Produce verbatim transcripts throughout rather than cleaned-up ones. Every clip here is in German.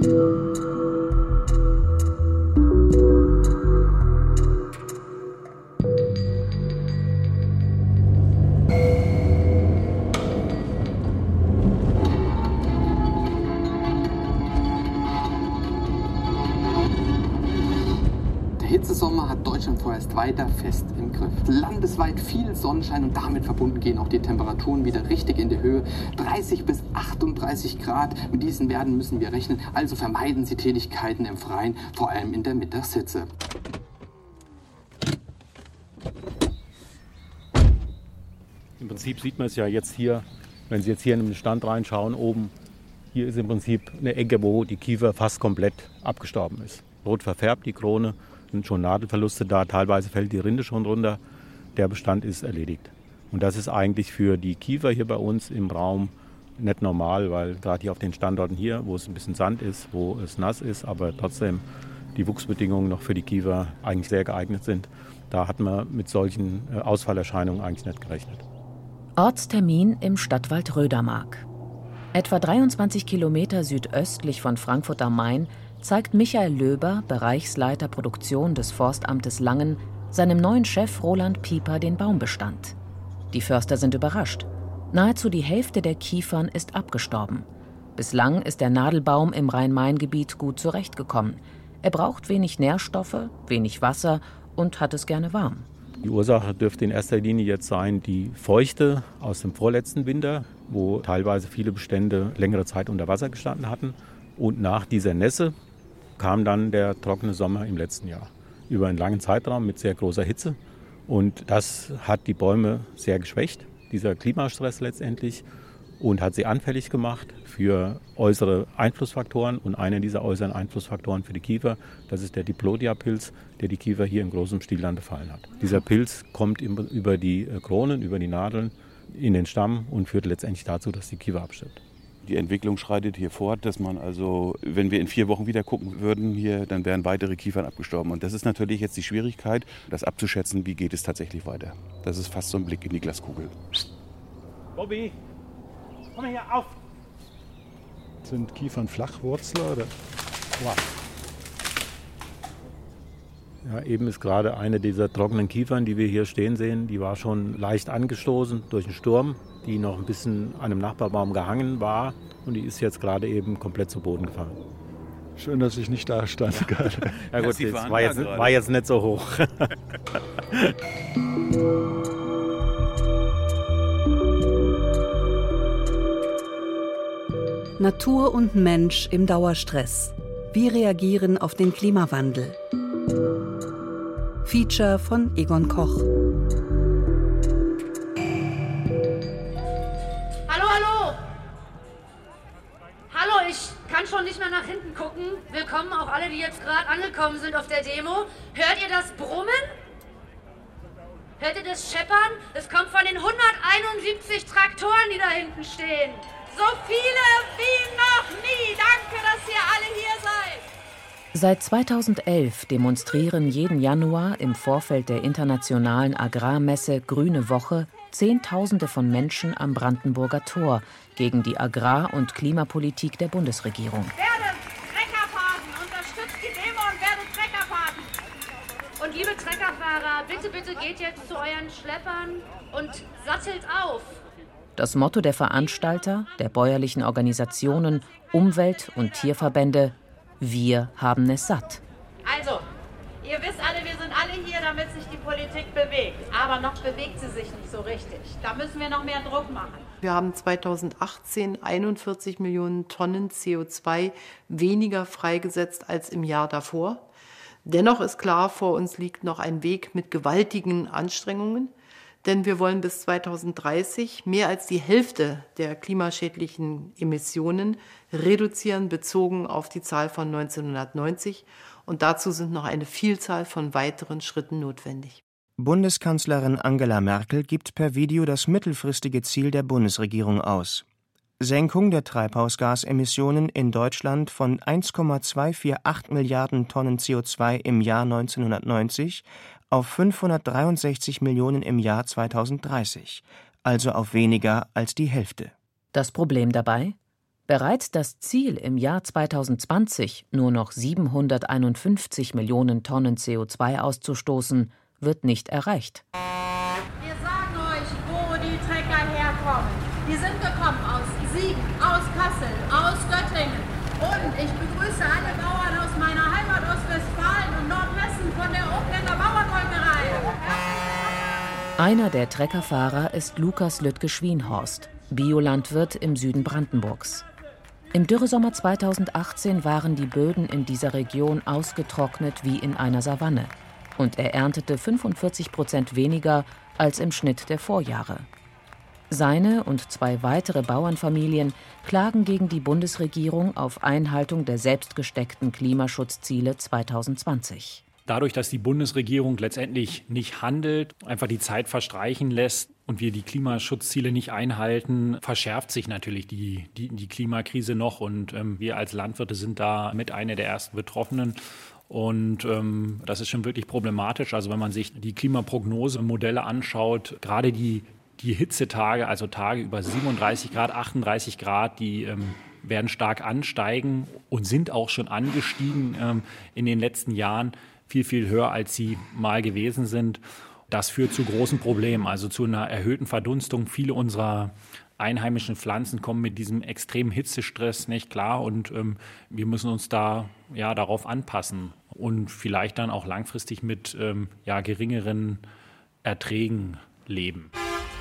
Hitzesommer hat Deutschland vorerst weiter fest im Griff. Landesweit viel Sonnenschein und damit verbunden gehen auch die Temperaturen wieder richtig in die Höhe. dreißig bis achtunddreißig Grad, mit diesen Werten müssen wir rechnen. Also vermeiden Sie Tätigkeiten im Freien, vor allem in der Mittagshitze. Im Prinzip sieht man es ja jetzt hier, wenn Sie jetzt hier in den Stand reinschauen, oben, hier ist im Prinzip eine Ecke, wo die Kiefer fast komplett abgestorben ist. Rot verfärbt die Krone, sind schon Nadelverluste da, teilweise fällt die Rinde schon runter. Der Bestand ist erledigt. Und das ist eigentlich für die Kiefer hier bei uns im Raum nicht normal, weil gerade hier auf den Standorten hier, wo es ein bisschen Sand ist, wo es nass ist, aber trotzdem die Wuchsbedingungen noch für die Kiefer eigentlich sehr geeignet sind, da hat man mit solchen Ausfallerscheinungen eigentlich nicht gerechnet. Ortstermin im Stadtwald Rödermark. Etwa dreiundzwanzig Kilometer südöstlich von Frankfurt am Main zeigt Michael Löber, Bereichsleiter Produktion des Forstamtes Langen, seinem neuen Chef Roland Pieper den Baumbestand. Die Förster sind überrascht. Nahezu die Hälfte der Kiefern ist abgestorben. Bislang ist der Nadelbaum im Rhein-Main-Gebiet gut zurechtgekommen. Er braucht wenig Nährstoffe, wenig Wasser und hat es gerne warm. Die Ursache dürfte in erster Linie jetzt sein, die Feuchte aus dem vorletzten Winter, wo teilweise viele Bestände längere Zeit unter Wasser gestanden hatten. Und nach dieser Nässe kam dann der trockene Sommer im letzten Jahr. Über einen langen Zeitraum mit sehr großer Hitze. Und das hat die Bäume sehr geschwächt, dieser Klimastress letztendlich, und hat sie anfällig gemacht für äußere Einflussfaktoren. Und einer dieser äußeren Einflussfaktoren für die Kiefer, das ist der Diplodia-Pilz, der die Kiefer hier in großem Stil dann befallen hat. Dieser Pilz kommt über die Kronen, über die Nadeln in den Stamm und führt letztendlich dazu, dass die Kiefer abstirbt. Die Entwicklung schreitet hier fort, dass man also, wenn wir in vier Wochen wieder gucken würden hier, dann wären weitere Kiefern abgestorben. Und das ist natürlich jetzt die Schwierigkeit, das abzuschätzen, wie geht es tatsächlich weiter. Das ist fast so ein Blick in die Glaskugel. Bobby, komm mal hier auf! Sind Kiefern Flachwurzler oder? Wow. Ja, eben ist gerade eine dieser trockenen Kiefern, die wir hier stehen sehen, die war schon leicht angestoßen durch einen Sturm, die noch ein bisschen an einem Nachbarbaum gehangen war und die ist jetzt gerade eben komplett zu Boden gefallen. Schön, dass ich nicht da stand. Ja gut, das war jetzt, war jetzt nicht so hoch. Natur und Mensch im Dauerstress. Wir reagieren auf den Klimawandel. Feature von Egon Koch. Hallo, hallo! Hallo, ich kann schon nicht mehr nach hinten gucken. Willkommen auch alle, die jetzt gerade angekommen sind auf der Demo. Hört ihr das Brummen? Hört ihr das Scheppern? Es kommt von den hunderteinundsiebzig Traktoren, die da hinten stehen. So viele wie noch nie. Danke, dass ihr alle hier seid. Seit zweitausendelf demonstrieren jeden Januar im Vorfeld der internationalen Agrarmesse Grüne Woche Zehntausende von Menschen am Brandenburger Tor gegen die Agrar- und Klimapolitik der Bundesregierung. Werdet Treckerfahrten, unterstützt die Demo und werdet Treckerfahrten. Und liebe Treckerfahrer, bitte, bitte geht jetzt zu euren Schleppern und sattelt auf. Das Motto der Veranstalter, der bäuerlichen Organisationen, Umwelt- und Tierverbände: Wir haben es satt. Also, ihr wisst alle, wir sind alle hier, damit sich die Politik bewegt. Aber noch bewegt sie sich nicht so richtig. Da müssen wir noch mehr Druck machen. Wir haben zweitausendachtzehn einundvierzig Millionen Tonnen C O zwei weniger freigesetzt als im Jahr davor. Dennoch ist klar, vor uns liegt noch ein Weg mit gewaltigen Anstrengungen. Denn wir wollen bis zweitausenddreißig mehr als die Hälfte der klimaschädlichen Emissionen reduzieren, bezogen auf die Zahl von neunzehnhundertneunzig. Und dazu sind noch eine Vielzahl von weiteren Schritten notwendig. Bundeskanzlerin Angela Merkel gibt per Video das mittelfristige Ziel der Bundesregierung aus. Senkung der Treibhausgasemissionen in Deutschland von eins Komma zweihundertachtzig Milliarden Tonnen C O zwei im Jahr neunzehnhundertneunzig auf fünfhundertdreiundsechzig Millionen im Jahr zweitausenddreißig, also auf weniger als die Hälfte. Das Problem dabei? Bereits das Ziel, im Jahr zweitausendzwanzig nur noch siebenhunderteinundfünfzig Millionen Tonnen C O zwei auszustoßen, wird nicht erreicht. Wir sagen euch, wo die Trecker herkommen. Die sind gekommen aus Siegen, aus Kassel, aus Göttingen. Und ich begrüße alle Bauern aus meiner Heimat Ostwestfalen und Nordhessen von der Oberländer Bauernmolkerei. Einer der Treckerfahrer ist Lukas Lüttke-Schwienhorst, Biolandwirt im Süden Brandenburgs. Im Dürresommer zweitausendachtzehn waren die Böden in dieser Region ausgetrocknet wie in einer Savanne. Und er erntete fünfundvierzig Prozent weniger als im Schnitt der Vorjahre. Seine und zwei weitere Bauernfamilien klagen gegen die Bundesregierung auf Einhaltung der selbstgesteckten Klimaschutzziele zweitausendzwanzig. Dadurch, dass die Bundesregierung letztendlich nicht handelt, einfach die Zeit verstreichen lässt und wir die Klimaschutzziele nicht einhalten, verschärft sich natürlich die, die, die Klimakrise noch. Und ähm, wir als Landwirte sind da mit einer der ersten Betroffenen. Und ähm, das ist schon wirklich problematisch. Also wenn man sich die Klimaprognosemodelle anschaut, gerade die, die Hitzetage, also Tage über siebenunddreißig Grad, achtunddreißig Grad, die ähm, werden stark ansteigen und sind auch schon angestiegen ähm, in den letzten Jahren. Viel, viel höher, als sie mal gewesen sind. Das führt zu großen Problemen, also zu einer erhöhten Verdunstung. Viele unserer einheimischen Pflanzen kommen mit diesem extremen Hitzestress nicht klar und ähm, wir müssen uns da ja darauf anpassen und vielleicht dann auch langfristig mit ähm, ja, geringeren Erträgen leben.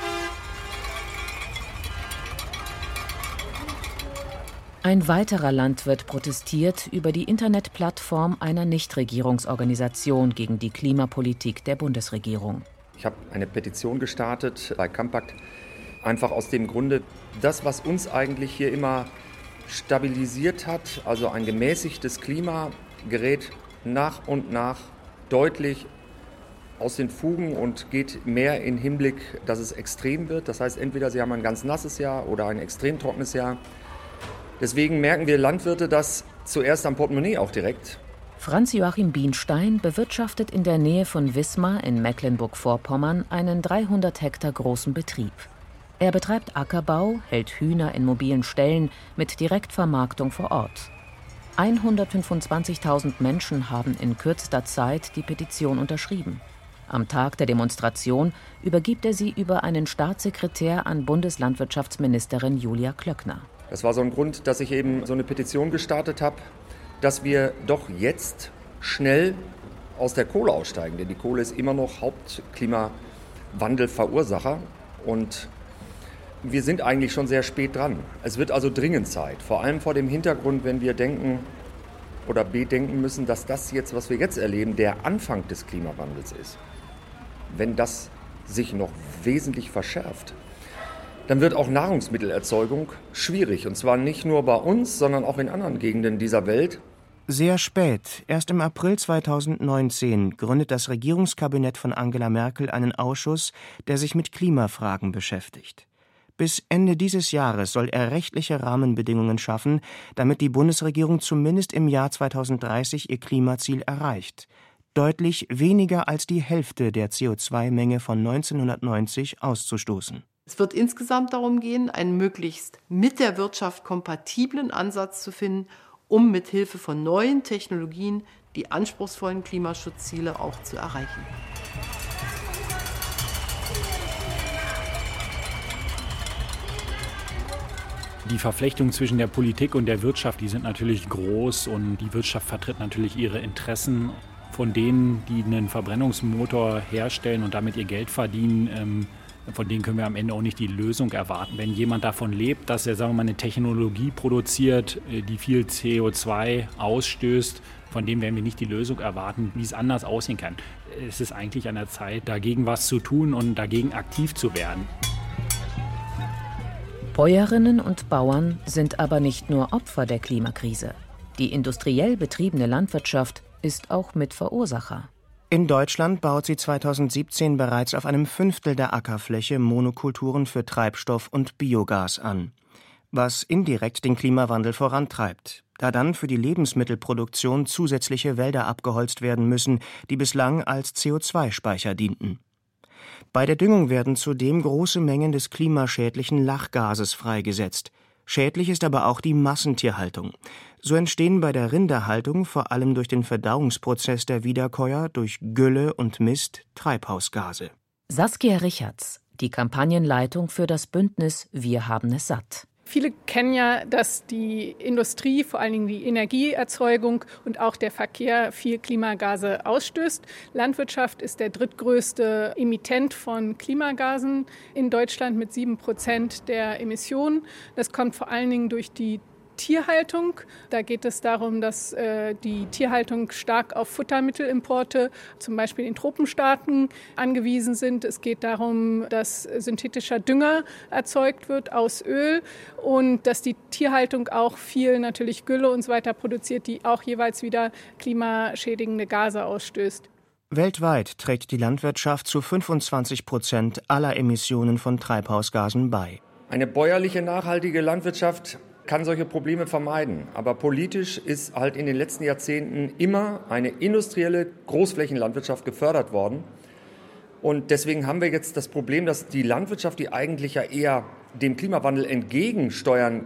Ein weiterer Landwirt protestiert über die Internetplattform einer Nichtregierungsorganisation gegen die Klimapolitik der Bundesregierung. Ich habe eine Petition gestartet bei Compact, einfach aus dem Grunde, das, was uns eigentlich hier immer stabilisiert hat, also ein gemäßigtes Klima, gerät nach und nach deutlich aus den Fugen und geht mehr in Hinblick, dass es extrem wird. Das heißt, entweder Sie haben ein ganz nasses Jahr oder ein extrem trockenes Jahr. Deswegen merken wir Landwirte das zuerst am Portemonnaie auch direkt. Franz-Joachim Bienstein bewirtschaftet in der Nähe von Wismar in Mecklenburg-Vorpommern einen dreihundert Hektar großen Betrieb. Er betreibt Ackerbau, hält Hühner in mobilen Ställen mit Direktvermarktung vor Ort. hundertfünfundzwanzigtausend Menschen haben in kürzester Zeit die Petition unterschrieben. Am Tag der Demonstration übergibt er sie über einen Staatssekretär an Bundeslandwirtschaftsministerin Julia Klöckner. Das war so ein Grund, dass ich eben so eine Petition gestartet habe, dass wir doch jetzt schnell aus der Kohle aussteigen. Denn die Kohle ist immer noch Hauptklimawandelverursacher und wir sind eigentlich schon sehr spät dran. Es wird also dringend Zeit, vor allem vor dem Hintergrund, wenn wir denken oder bedenken müssen, dass das jetzt, was wir jetzt erleben, der Anfang des Klimawandels ist. Wenn das sich noch wesentlich verschärft, dann wird auch Nahrungsmittelerzeugung schwierig. Und zwar nicht nur bei uns, sondern auch in anderen Gegenden dieser Welt. Sehr spät, erst im April zweitausendneunzehn, gründet das Regierungskabinett von Angela Merkel einen Ausschuss, der sich mit Klimafragen beschäftigt. Bis Ende dieses Jahres soll er rechtliche Rahmenbedingungen schaffen, damit die Bundesregierung zumindest im Jahr zweitausenddreißig ihr Klimaziel erreicht. Deutlich weniger als die Hälfte der C O zwei Menge von neunzehnhundertneunzig auszustoßen. Es wird insgesamt darum gehen, einen möglichst mit der Wirtschaft kompatiblen Ansatz zu finden, um mit Hilfe von neuen Technologien die anspruchsvollen Klimaschutzziele auch zu erreichen. Die Verflechtungen zwischen der Politik und der Wirtschaft, die sind natürlich groß und die Wirtschaft vertritt natürlich ihre Interessen. Von denen, die einen Verbrennungsmotor herstellen und damit ihr Geld verdienen, ähm, von denen können wir am Ende auch nicht die Lösung erwarten. Wenn jemand davon lebt, dass er, sagen wir mal, eine Technologie produziert, die viel C O zwei ausstößt, von dem werden wir nicht die Lösung erwarten, wie es anders aussehen kann. Es ist eigentlich an der Zeit, dagegen was zu tun und dagegen aktiv zu werden. Bäuerinnen und Bauern sind aber nicht nur Opfer der Klimakrise. Die industriell betriebene Landwirtschaft ist auch Mitverursacher. In Deutschland baut sie zweitausendsiebzehn bereits auf einem Fünftel der Ackerfläche Monokulturen für Treibstoff und Biogas an, was indirekt den Klimawandel vorantreibt, da dann für die Lebensmittelproduktion zusätzliche Wälder abgeholzt werden müssen, die bislang als C O zwei Speicher dienten. Bei der Düngung werden zudem große Mengen des klimaschädlichen Lachgases freigesetzt. Schädlich ist aber auch die Massentierhaltung. So entstehen bei der Rinderhaltung vor allem durch den Verdauungsprozess der Wiederkäuer durch Gülle und Mist Treibhausgase. Saskia Richards, die Kampagnenleitung für das Bündnis Wir haben es satt. Viele kennen ja, dass die Industrie, vor allen Dingen die Energieerzeugung und auch der Verkehr viel Klimagase ausstößt. Landwirtschaft ist der drittgrößte Emittent von Klimagasen in Deutschland mit sieben Prozent der Emissionen. Das kommt vor allen Dingen durch die Tierhaltung. Da geht es darum, dass äh, die Tierhaltung stark auf Futtermittelimporte, zum Beispiel in Tropenstaaten, angewiesen sind. Es geht darum, dass synthetischer Dünger erzeugt wird aus Öl und dass die Tierhaltung auch viel natürlich Gülle und so weiter produziert, die auch jeweils wieder klimaschädigende Gase ausstößt. Weltweit trägt die Landwirtschaft zu fünfundzwanzig Prozent aller Emissionen von Treibhausgasen bei. Eine bäuerliche, nachhaltige Landwirtschaft kann solche Probleme vermeiden. Aber politisch ist halt in den letzten Jahrzehnten immer eine industrielle Großflächenlandwirtschaft gefördert worden. Und deswegen haben wir jetzt das Problem, dass die Landwirtschaft, die eigentlich ja eher dem Klimawandel entgegensteuern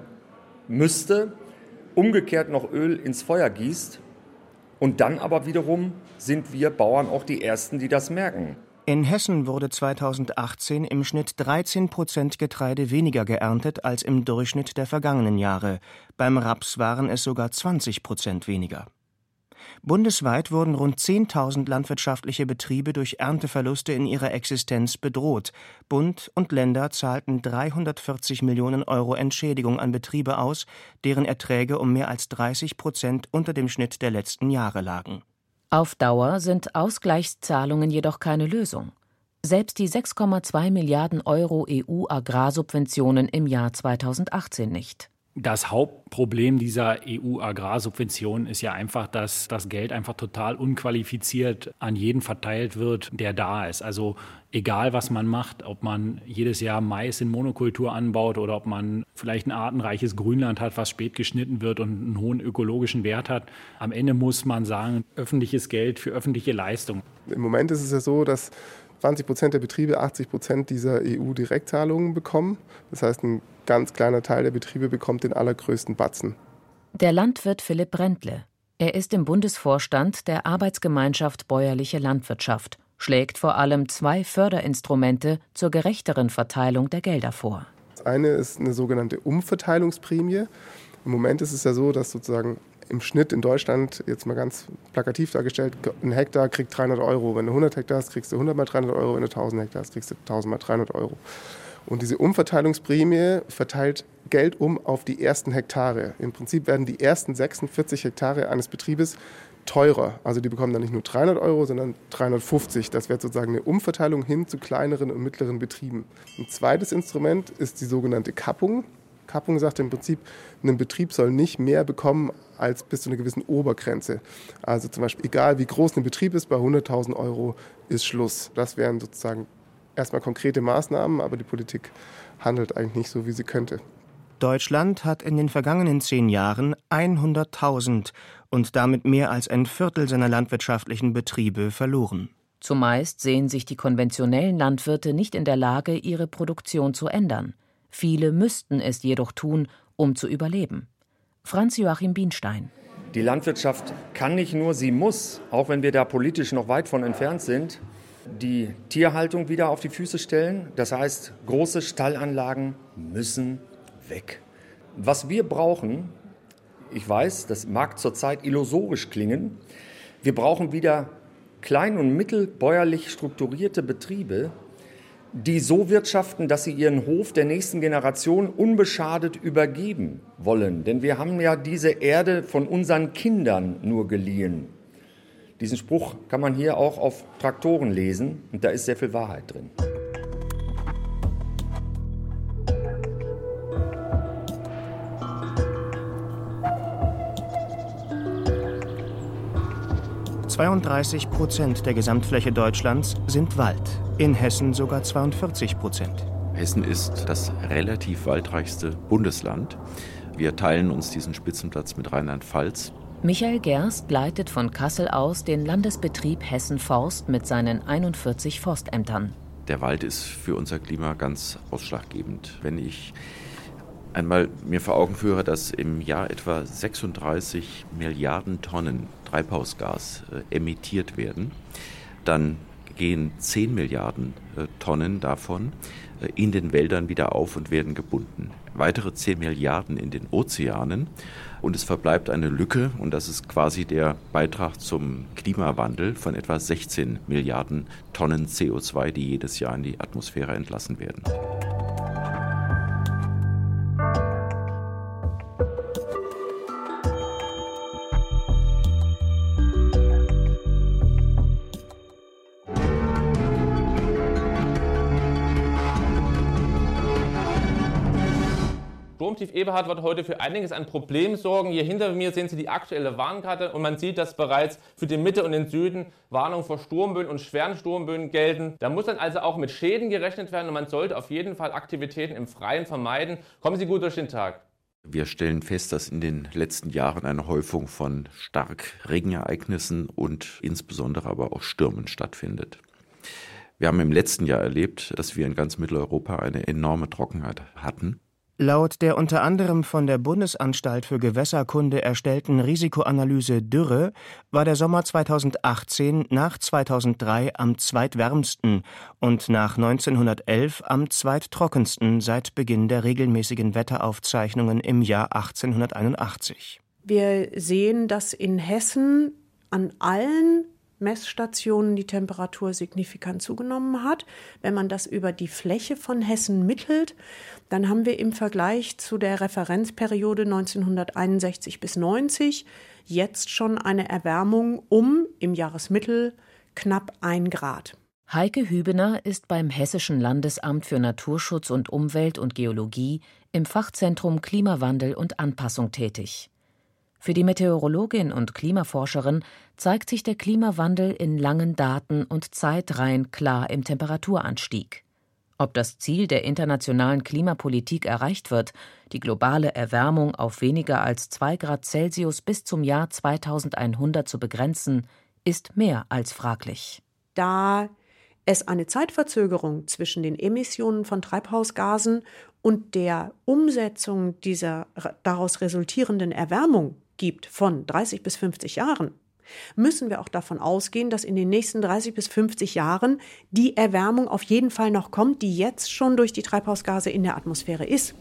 müsste, umgekehrt noch Öl ins Feuer gießt. Und dann aber wiederum sind wir Bauern auch die Ersten, die das merken. In Hessen wurde zweitausendachtzehn im Schnitt dreizehn Prozent Getreide weniger geerntet als im Durchschnitt der vergangenen Jahre. Beim Raps waren es sogar zwanzig Prozent weniger. Bundesweit wurden rund zehntausend landwirtschaftliche Betriebe durch Ernteverluste in ihrer Existenz bedroht. Bund und Länder zahlten dreihundertvierzig Millionen Euro Entschädigung an Betriebe aus, deren Erträge um mehr als dreißig Prozent unter dem Schnitt der letzten Jahre lagen. Auf Dauer sind Ausgleichszahlungen jedoch keine Lösung. Selbst die sechs Komma zwei Milliarden Euro E U-Agrarsubventionen im Jahr zweitausendachtzehn nicht. Das Hauptproblem dieser E U-Agrarsubventionen ist ja einfach, dass das Geld einfach total unqualifiziert an jeden verteilt wird, der da ist. Also egal, was man macht, ob man jedes Jahr Mais in Monokultur anbaut oder ob man vielleicht ein artenreiches Grünland hat, was spät geschnitten wird und einen hohen ökologischen Wert hat. Am Ende muss man sagen, öffentliches Geld für öffentliche Leistung. Im Moment ist es ja so, dass zwanzig Prozent der Betriebe achtzig Prozent dieser E U-Direktzahlungen bekommen. Das heißt, ein ganz kleiner Teil der Betriebe bekommt den allergrößten Batzen. Der Landwirt Philipp Brändle. Er ist im Bundesvorstand der Arbeitsgemeinschaft Bäuerliche Landwirtschaft, schlägt vor allem zwei Förderinstrumente zur gerechteren Verteilung der Gelder vor. Das eine ist eine sogenannte Umverteilungsprämie. Im Moment ist es ja so, dass sozusagen im Schnitt in Deutschland, jetzt mal ganz plakativ dargestellt, ein Hektar kriegt dreihundert Euro. Wenn du hundert Hektar hast, kriegst du hundert mal dreihundert Euro. Wenn du tausend Hektar hast, kriegst du tausend mal dreihundert Euro. Und diese Umverteilungsprämie verteilt Geld um auf die ersten Hektare. Im Prinzip werden die ersten sechsundvierzig Hektare eines Betriebes teurer. Also die bekommen dann nicht nur dreihundert Euro, sondern dreihundertfünfzig. Das wäre sozusagen eine Umverteilung hin zu kleineren und mittleren Betrieben. Ein zweites Instrument ist die sogenannte Kappung. Kappung sagt im Prinzip, ein Betrieb soll nicht mehr bekommen als bis zu einer gewissen Obergrenze. Also zum Beispiel, egal wie groß ein Betrieb ist, bei hunderttausend Euro ist Schluss. Das wären sozusagen erstmal konkrete Maßnahmen, aber die Politik handelt eigentlich nicht so, wie sie könnte. Deutschland hat in den vergangenen zehn Jahren hunderttausend und damit mehr als ein Viertel seiner landwirtschaftlichen Betriebe verloren. Zumeist sehen sich die konventionellen Landwirte nicht in der Lage, ihre Produktion zu ändern. Viele müssten es jedoch tun, um zu überleben. Franz-Joachim Bienstein. Die Landwirtschaft kann nicht nur, sie muss, auch wenn wir da politisch noch weit von entfernt sind, die Tierhaltung wieder auf die Füße stellen. Das heißt, große Stallanlagen müssen weg. Was wir brauchen, ich weiß, das mag zurzeit illusorisch klingen, wir brauchen wieder klein- und mittelbäuerlich strukturierte Betriebe, die so wirtschaften, dass sie ihren Hof der nächsten Generation unbeschadet übergeben wollen. Denn wir haben ja diese Erde von unseren Kindern nur geliehen. Diesen Spruch kann man hier auch auf Traktoren lesen und da ist sehr viel Wahrheit drin. zweiunddreißig Prozent der Gesamtfläche Deutschlands sind Wald, in Hessen sogar zweiundvierzig Prozent. Hessen ist das relativ waldreichste Bundesland. Wir teilen uns diesen Spitzenplatz mit Rheinland-Pfalz. Michael Gerst leitet von Kassel aus den Landesbetrieb Hessen Forst mit seinen einundvierzig Forstämtern. Der Wald ist für unser Klima ganz ausschlaggebend. Wenn ich einmal mir vor Augen führe, dass im Jahr etwa sechsunddreißig Milliarden Tonnen Treibhausgas äh, emittiert werden, dann gehen zehn Milliarden äh, Tonnen davon äh, in den Wäldern wieder auf und werden gebunden. Weitere zehn Milliarden in den Ozeanen und es verbleibt eine Lücke und das ist quasi der Beitrag zum Klimawandel von etwa sechzehn Milliarden Tonnen C O zwei, die jedes Jahr in die Atmosphäre entlassen werden. Sturmtief Eberhard wird heute für einiges an Problemen sorgen. Hier hinter mir sehen Sie die aktuelle Warnkarte und man sieht, dass bereits für die Mitte und den Süden Warnungen vor Sturmböen und schweren Sturmböen gelten. Da muss dann also auch mit Schäden gerechnet werden und man sollte auf jeden Fall Aktivitäten im Freien vermeiden. Kommen Sie gut durch den Tag. Wir stellen fest, dass in den letzten Jahren eine Häufung von Starkregenereignissen und insbesondere aber auch Stürmen stattfindet. Wir haben im letzten Jahr erlebt, dass wir in ganz Mitteleuropa eine enorme Trockenheit hatten. Laut der unter anderem von der Bundesanstalt für Gewässerkunde erstellten Risikoanalyse Dürre war der Sommer zweitausendachtzehn nach zweitausenddrei am zweitwärmsten und nach neunzehnhundertelf am zweittrockensten seit Beginn der regelmäßigen Wetteraufzeichnungen im Jahr achtzehnhunderteinundachtzig. Wir sehen, dass in Hessen an allen Messstationen die Temperatur signifikant zugenommen hat. Wenn man das über die Fläche von Hessen mittelt, dann haben wir im Vergleich zu der Referenzperiode neunzehnhunderteinundsechzig bis neunzig jetzt schon eine Erwärmung um im Jahresmittel knapp ein Grad. Heike Hübener ist beim Hessischen Landesamt für Naturschutz und Umwelt und Geologie im Fachzentrum Klimawandel und Anpassung tätig. Für die Meteorologin und Klimaforscherin zeigt sich der Klimawandel in langen Daten und Zeitreihen klar im Temperaturanstieg. Ob das Ziel der internationalen Klimapolitik erreicht wird, die globale Erwärmung auf weniger als zwei Grad Celsius bis zum Jahr zweitausendeinhundert zu begrenzen, ist mehr als fraglich. Da es eine Zeitverzögerung zwischen den Emissionen von Treibhausgasen und der Umsetzung dieser daraus resultierenden Erwärmung gibt von dreißig bis fünfzig Jahren, müssen wir auch davon ausgehen, dass in den nächsten dreißig bis fünfzig Jahren die Erwärmung auf jeden Fall noch kommt, die jetzt schon durch die Treibhausgase in der Atmosphäre ist.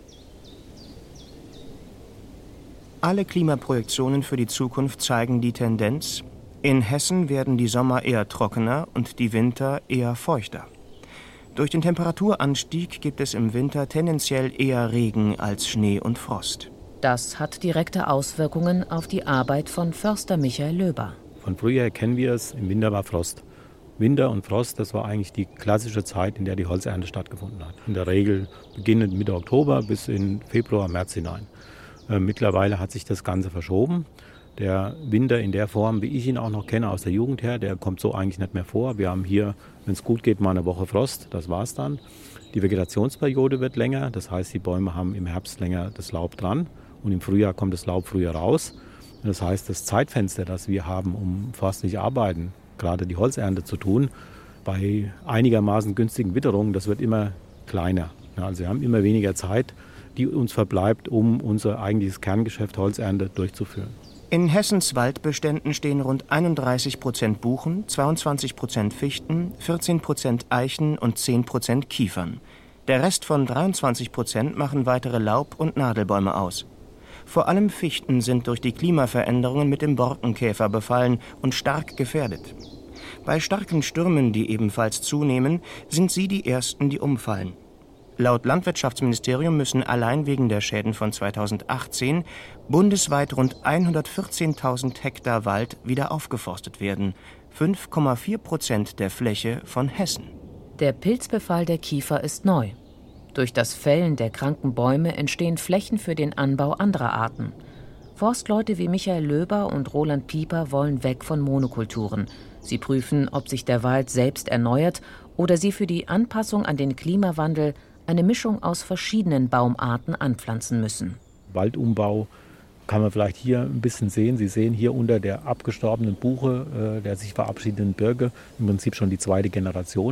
Alle Klimaprojektionen für die Zukunft zeigen die Tendenz: In Hessen werden die Sommer eher trockener und die Winter eher feuchter. Durch den Temperaturanstieg gibt es im Winter tendenziell eher Regen als Schnee und Frost. Das hat direkte Auswirkungen auf die Arbeit von Förster Michael Löber. Von früher kennen wir es, im Winter war Frost. Winter und Frost, das war eigentlich die klassische Zeit, in der die Holzernte stattgefunden hat. In der Regel beginnend Mitte Oktober bis in Februar, März hinein. Äh, mittlerweile hat sich das Ganze verschoben. Der Winter in der Form, wie ich ihn auch noch kenne aus der Jugend her, der kommt so eigentlich nicht mehr vor. Wir haben hier, wenn es gut geht, mal eine Woche Frost, das war's dann. Die Vegetationsperiode wird länger, das heißt, die Bäume haben im Herbst länger das Laub dran und im Frühjahr kommt das Laub früher raus. Das heißt, das Zeitfenster, das wir haben, um forstliche Arbeiten, gerade die Holzernte zu tun, bei einigermaßen günstigen Witterungen, das wird immer kleiner. Also wir haben immer weniger Zeit, die uns verbleibt, um unser eigentliches Kerngeschäft Holzernte durchzuführen. In Hessens Waldbeständen stehen rund einunddreißig Prozent Buchen, zweiundzwanzig Prozent Fichten, vierzehn Prozent Eichen und zehn Prozent Kiefern. Der Rest von dreiundzwanzig Prozent machen weitere Laub- und Nadelbäume aus. Vor allem Fichten sind durch die Klimaveränderungen mit dem Borkenkäfer befallen und stark gefährdet. Bei starken Stürmen, die ebenfalls zunehmen, sind sie die ersten, die umfallen. Laut Landwirtschaftsministerium müssen allein wegen der Schäden von zweitausendachtzehn bundesweit rund hundertvierzehntausend Hektar Wald wieder aufgeforstet werden, fünf Komma vier Prozent der Fläche von Hessen. Der Pilzbefall der Kiefer ist neu. Durch das Fällen der kranken Bäume entstehen Flächen für den Anbau anderer Arten. Forstleute wie Michael Löber und Roland Pieper wollen weg von Monokulturen. Sie prüfen, ob sich der Wald selbst erneuert oder sie für die Anpassung an den Klimawandel eine Mischung aus verschiedenen Baumarten anpflanzen müssen. Waldumbau kann man vielleicht hier ein bisschen sehen. Sie sehen hier unter der abgestorbenen Buche, äh, der sich verabschiedenden Birke, im Prinzip schon die zweite Generation.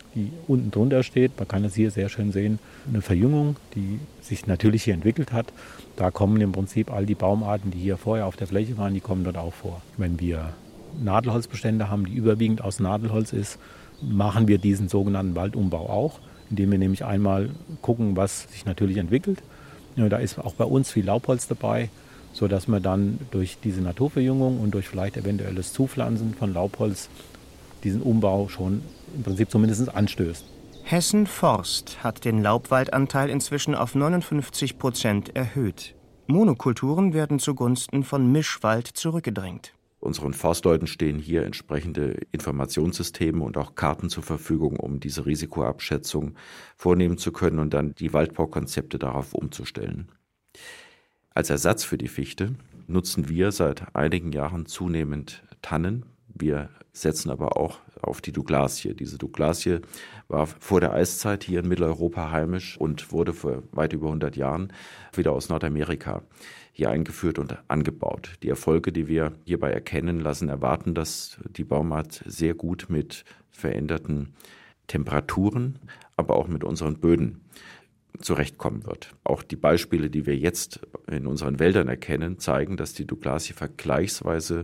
die unten drunter steht. Man kann es hier sehr schön sehen, eine Verjüngung, die sich natürlich hier entwickelt hat. Da kommen im Prinzip all die Baumarten, die hier vorher auf der Fläche waren, die kommen dort auch vor. Wenn wir Nadelholzbestände haben, die überwiegend aus Nadelholz ist, machen wir diesen sogenannten Waldumbau auch, indem wir nämlich einmal gucken, was sich natürlich entwickelt. Ja, da ist auch bei uns viel Laubholz dabei, sodass man dann durch diese Naturverjüngung und durch vielleicht eventuelles Zupflanzen von Laubholz diesen Umbau schon im Prinzip zumindest anstößt. Hessen Forst hat den Laubwaldanteil inzwischen auf neunundfünfzig Prozent erhöht. Monokulturen werden zugunsten von Mischwald zurückgedrängt. Unseren Forstleuten stehen hier entsprechende Informationssysteme und auch Karten zur Verfügung, um diese Risikoabschätzung vornehmen zu können und dann die Waldbaukonzepte darauf umzustellen. Als Ersatz für die Fichte nutzen wir seit einigen Jahren zunehmend Tannen. Wir setzen aber auch auf die Douglasie. Diese Douglasie war vor der Eiszeit hier in Mitteleuropa heimisch und wurde vor weit über hundert Jahren wieder aus Nordamerika hier eingeführt und angebaut. Die Erfolge, die wir hierbei erkennen, lassen erwarten, dass die Baumart sehr gut mit veränderten Temperaturen, aber auch mit unseren Böden zurechtkommen wird. Auch die Beispiele, die wir jetzt in unseren Wäldern erkennen, zeigen, dass die Douglasie vergleichsweise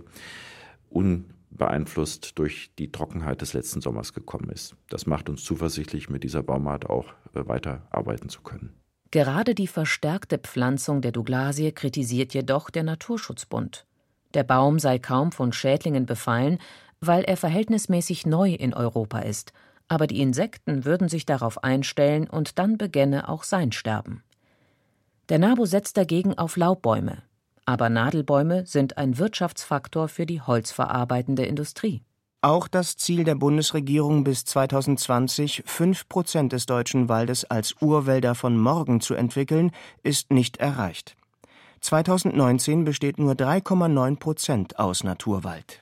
unbeeinflusst durch die Trockenheit des letzten Sommers gekommen ist. Das macht uns zuversichtlich, mit dieser Baumart auch weiterarbeiten zu können. Gerade die verstärkte Pflanzung der Douglasie kritisiert jedoch der Naturschutzbund. Der Baum sei kaum von Schädlingen befallen, weil er verhältnismäßig neu in Europa ist. Aber die Insekten würden sich darauf einstellen und dann begänne auch sein Sterben. Der NABU setzt dagegen auf Laubbäume. Aber Nadelbäume sind ein Wirtschaftsfaktor für die holzverarbeitende Industrie. Auch das Ziel der Bundesregierung, bis zweitausendzwanzig fünf Prozent des deutschen Waldes als Urwälder von morgen zu entwickeln, ist nicht erreicht. zweitausendneunzehn besteht nur drei Komma neun Prozent aus Naturwald.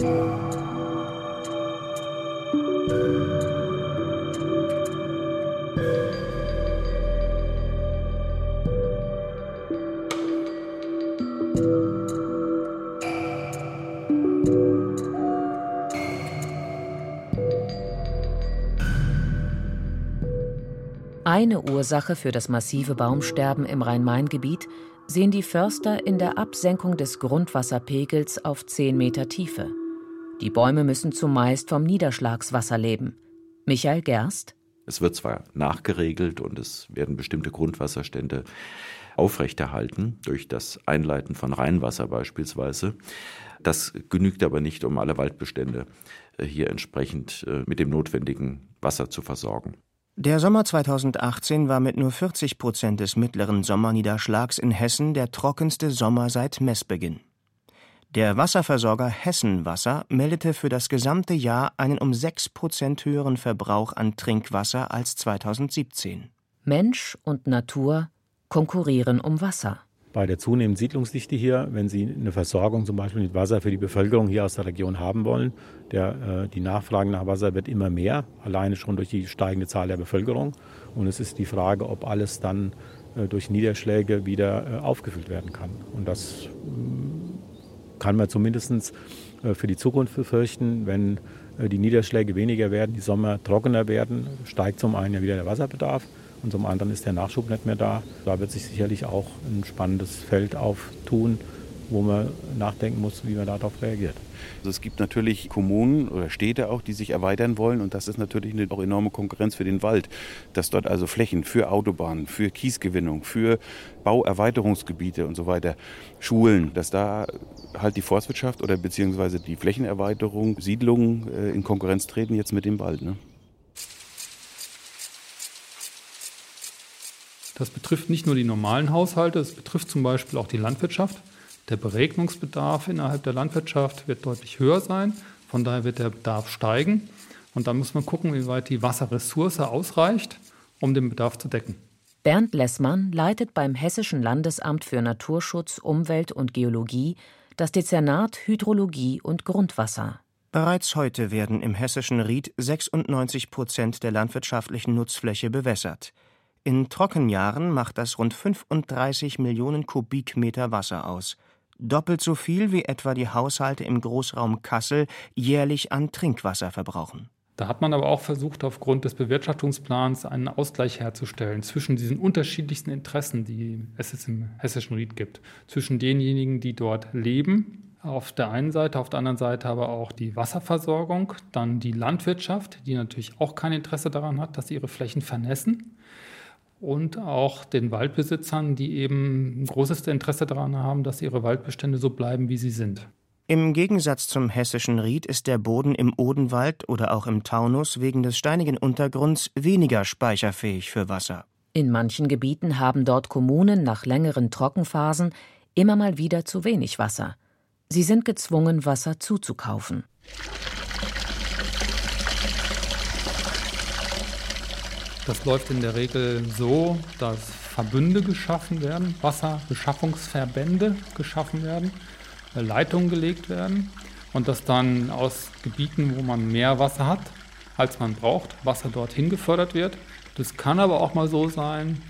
Eine Ursache für das massive Baumsterben im Rhein-Main-Gebiet sehen die Förster in der Absenkung des Grundwasserpegels auf zehn Meter Tiefe. Die Bäume müssen zumeist vom Niederschlagswasser leben. Michael Gerst: Es wird zwar nachgeregelt und es werden bestimmte Grundwasserstände aufrechterhalten, durch das Einleiten von Rheinwasser beispielsweise. Das genügt aber nicht, um alle Waldbestände hier entsprechend mit dem notwendigen Wasser zu versorgen. Der Sommer zweitausendachtzehn war mit nur vierzig Prozent des mittleren Sommerniederschlags in Hessen der trockenste Sommer seit Messbeginn. Der Wasserversorger Hessenwasser meldete für das gesamte Jahr einen um sechs Prozent höheren Verbrauch an Trinkwasser als zweitausendsiebzehn. Mensch und Natur konkurrieren um Wasser. Bei der zunehmenden Siedlungsdichte hier, wenn Sie eine Versorgung zum Beispiel mit Wasser für die Bevölkerung hier aus der Region haben wollen, der, äh, die Nachfrage nach Wasser wird immer mehr, alleine schon durch die steigende Zahl der Bevölkerung. Und es ist die Frage, ob alles dann äh, durch Niederschläge wieder äh, aufgefüllt werden kann. Und das äh, kann man zumindest äh, für die Zukunft befürchten. Wenn äh, die Niederschläge weniger werden, die Sommer trockener werden, steigt zum einen ja wieder der Wasserbedarf. Und zum anderen ist der Nachschub nicht mehr da. Da wird sich sicherlich auch ein spannendes Feld auftun, wo man nachdenken muss, wie man darauf reagiert. Also es gibt natürlich Kommunen oder Städte auch, die sich erweitern wollen. Und das ist natürlich eine auch enorme Konkurrenz für den Wald. Dass dort also Flächen für Autobahnen, für Kiesgewinnung, für Bauerweiterungsgebiete und so weiter, Schulen, dass da halt die Forstwirtschaft oder beziehungsweise die Flächenerweiterung, Siedlungen äh, in Konkurrenz treten jetzt mit dem Wald, ne? Das betrifft nicht nur die normalen Haushalte, es betrifft zum Beispiel auch die Landwirtschaft. Der Beregnungsbedarf innerhalb der Landwirtschaft wird deutlich höher sein, von daher wird der Bedarf steigen. Und dann muss man gucken, wie weit die Wasserressource ausreicht, um den Bedarf zu decken. Bernd Lessmann leitet beim Hessischen Landesamt für Naturschutz, Umwelt und Geologie das Dezernat Hydrologie und Grundwasser. Bereits heute werden im hessischen Ried sechsundneunzig Prozent der landwirtschaftlichen Nutzfläche bewässert. In Trockenjahren macht das rund fünfunddreißig Millionen Kubikmeter Wasser aus. Doppelt so viel, wie etwa die Haushalte im Großraum Kassel jährlich an Trinkwasser verbrauchen. Da hat man aber auch versucht, aufgrund des Bewirtschaftungsplans einen Ausgleich herzustellen zwischen diesen unterschiedlichsten Interessen, die es jetzt im Hessischen Ried gibt. Zwischen denjenigen, die dort leben, auf der einen Seite, auf der anderen Seite aber auch die Wasserversorgung, dann die Landwirtschaft, die natürlich auch kein Interesse daran hat, dass sie ihre Flächen vernässen, und auch den Waldbesitzern, die eben ein großes Interesse daran haben, dass ihre Waldbestände so bleiben, wie sie sind. Im Gegensatz zum Hessischen Ried ist der Boden im Odenwald oder auch im Taunus wegen des steinigen Untergrunds weniger speicherfähig für Wasser. In manchen Gebieten haben dort Kommunen nach längeren Trockenphasen immer mal wieder zu wenig Wasser. Sie sind gezwungen, Wasser zuzukaufen. Das läuft in der Regel so, dass Verbünde geschaffen werden, Wasserbeschaffungsverbände geschaffen werden, Leitungen gelegt werden und dass dann aus Gebieten, wo man mehr Wasser hat, als man braucht, Wasser dorthin gefördert wird. Das kann aber auch mal so sein,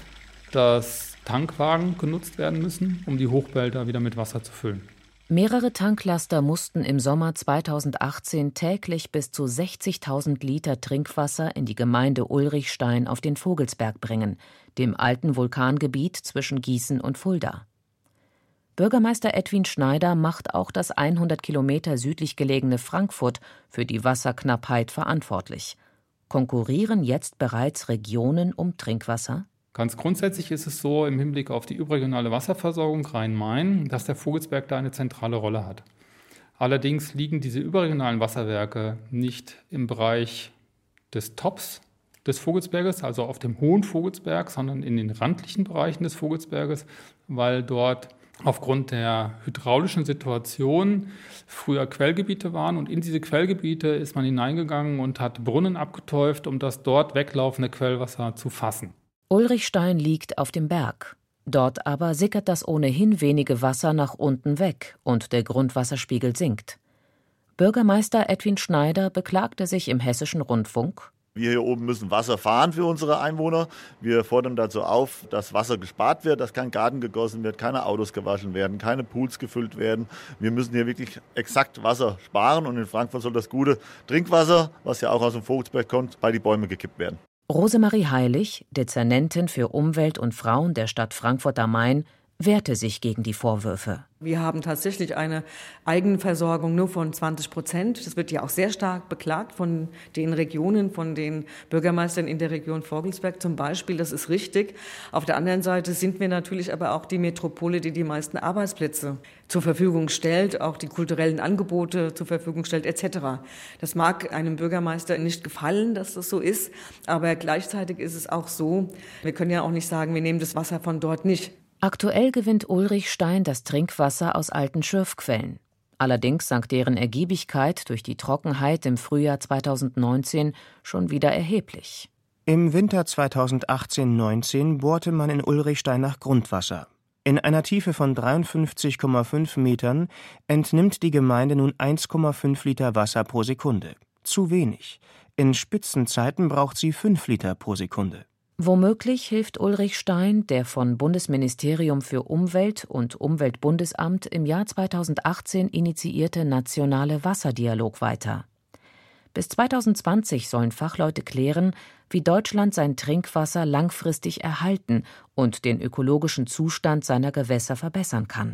dass Tankwagen genutzt werden müssen, um die Hochwälder wieder mit Wasser zu füllen. Mehrere Tanklaster mussten im Sommer zweitausendachtzehn täglich bis zu sechzigtausend Liter Trinkwasser in die Gemeinde Ulrichstein auf den Vogelsberg bringen, dem alten Vulkangebiet zwischen Gießen und Fulda. Bürgermeister Edwin Schneider macht auch das hundert Kilometer südlich gelegene Frankfurt für die Wasserknappheit verantwortlich. Konkurrieren jetzt bereits Regionen um Trinkwasser? Ganz grundsätzlich ist es so im Hinblick auf die überregionale Wasserversorgung Rhein-Main, dass der Vogelsberg da eine zentrale Rolle hat. Allerdings liegen diese überregionalen Wasserwerke nicht im Bereich des Tops des Vogelsberges, also auf dem hohen Vogelsberg, sondern in den randlichen Bereichen des Vogelsberges, weil dort aufgrund der hydraulischen Situation früher Quellgebiete waren, und in diese Quellgebiete ist man hineingegangen und hat Brunnen abgetäuft, um das dort weglaufende Quellwasser zu fassen. Ulrichstein liegt auf dem Berg. Dort aber sickert das ohnehin wenige Wasser nach unten weg und der Grundwasserspiegel sinkt. Bürgermeister Edwin Schneider beklagte sich im Hessischen Rundfunk: Wir hier oben müssen Wasser fahren für unsere Einwohner. Wir fordern dazu auf, dass Wasser gespart wird, dass kein Garten gegossen wird, keine Autos gewaschen werden, keine Pools gefüllt werden. Wir müssen hier wirklich exakt Wasser sparen, und in Frankfurt soll das gute Trinkwasser, was ja auch aus dem Vogelsberg kommt, bei die Bäume gekippt werden. Rosemarie Heilig, Dezernentin für Umwelt und Frauen der Stadt Frankfurt am Main, wehrte sich gegen die Vorwürfe. Wir haben tatsächlich eine Eigenversorgung nur von zwanzig Prozent. Das wird ja auch sehr stark beklagt von den Regionen, von den Bürgermeistern in der Region Vogelsberg zum Beispiel. Das ist richtig. Auf der anderen Seite sind wir natürlich aber auch die Metropole, die die meisten Arbeitsplätze zur Verfügung stellt, auch die kulturellen Angebote zur Verfügung stellt et cetera. Das mag einem Bürgermeister nicht gefallen, dass das so ist, aber gleichzeitig ist es auch so, wir können ja auch nicht sagen, wir nehmen das Wasser von dort nicht. Aktuell gewinnt Ulrichstein das Trinkwasser aus alten Schürfquellen. Allerdings sank deren Ergiebigkeit durch die Trockenheit im Frühjahr zweitausendneunzehn schon wieder erheblich. Im Winter zweitausendachtzehn neunzehn bohrte man in Ulrichstein nach Grundwasser. In einer Tiefe von dreiundfünfzig Komma fünf Metern entnimmt die Gemeinde nun eins Komma fünf Liter Wasser pro Sekunde. Zu wenig. In Spitzenzeiten braucht sie fünf Liter pro Sekunde. Womöglich hilft Ulrichstein, der von Bundesministerium für Umwelt und Umweltbundesamt im Jahr zweitausendachtzehn initiierte nationale Wasserdialog weiter. Bis zweitausendzwanzig sollen Fachleute klären, wie Deutschland sein Trinkwasser langfristig erhalten und den ökologischen Zustand seiner Gewässer verbessern kann.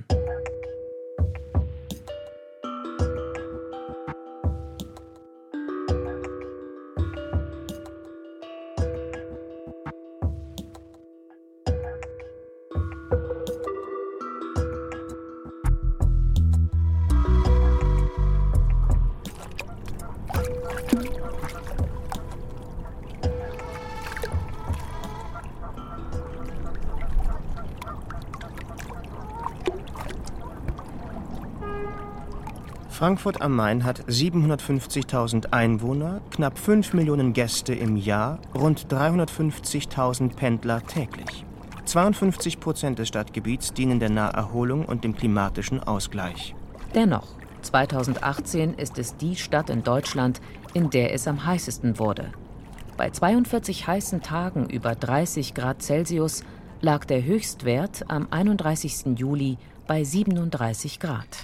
Frankfurt am Main hat siebenhundertfünfzigtausend Einwohner, knapp fünf Millionen Gäste im Jahr, rund dreihundertfünfzigtausend Pendler täglich. zweiundfünfzig Prozent des Stadtgebiets dienen der Naherholung und dem klimatischen Ausgleich. Dennoch, zweitausendachtzehn ist es die Stadt in Deutschland, in der es am heißesten wurde. Bei zweiundvierzig heißen Tagen über dreißig Grad Celsius lag der Höchstwert am einunddreißigsten Juli bei siebenunddreißig Grad.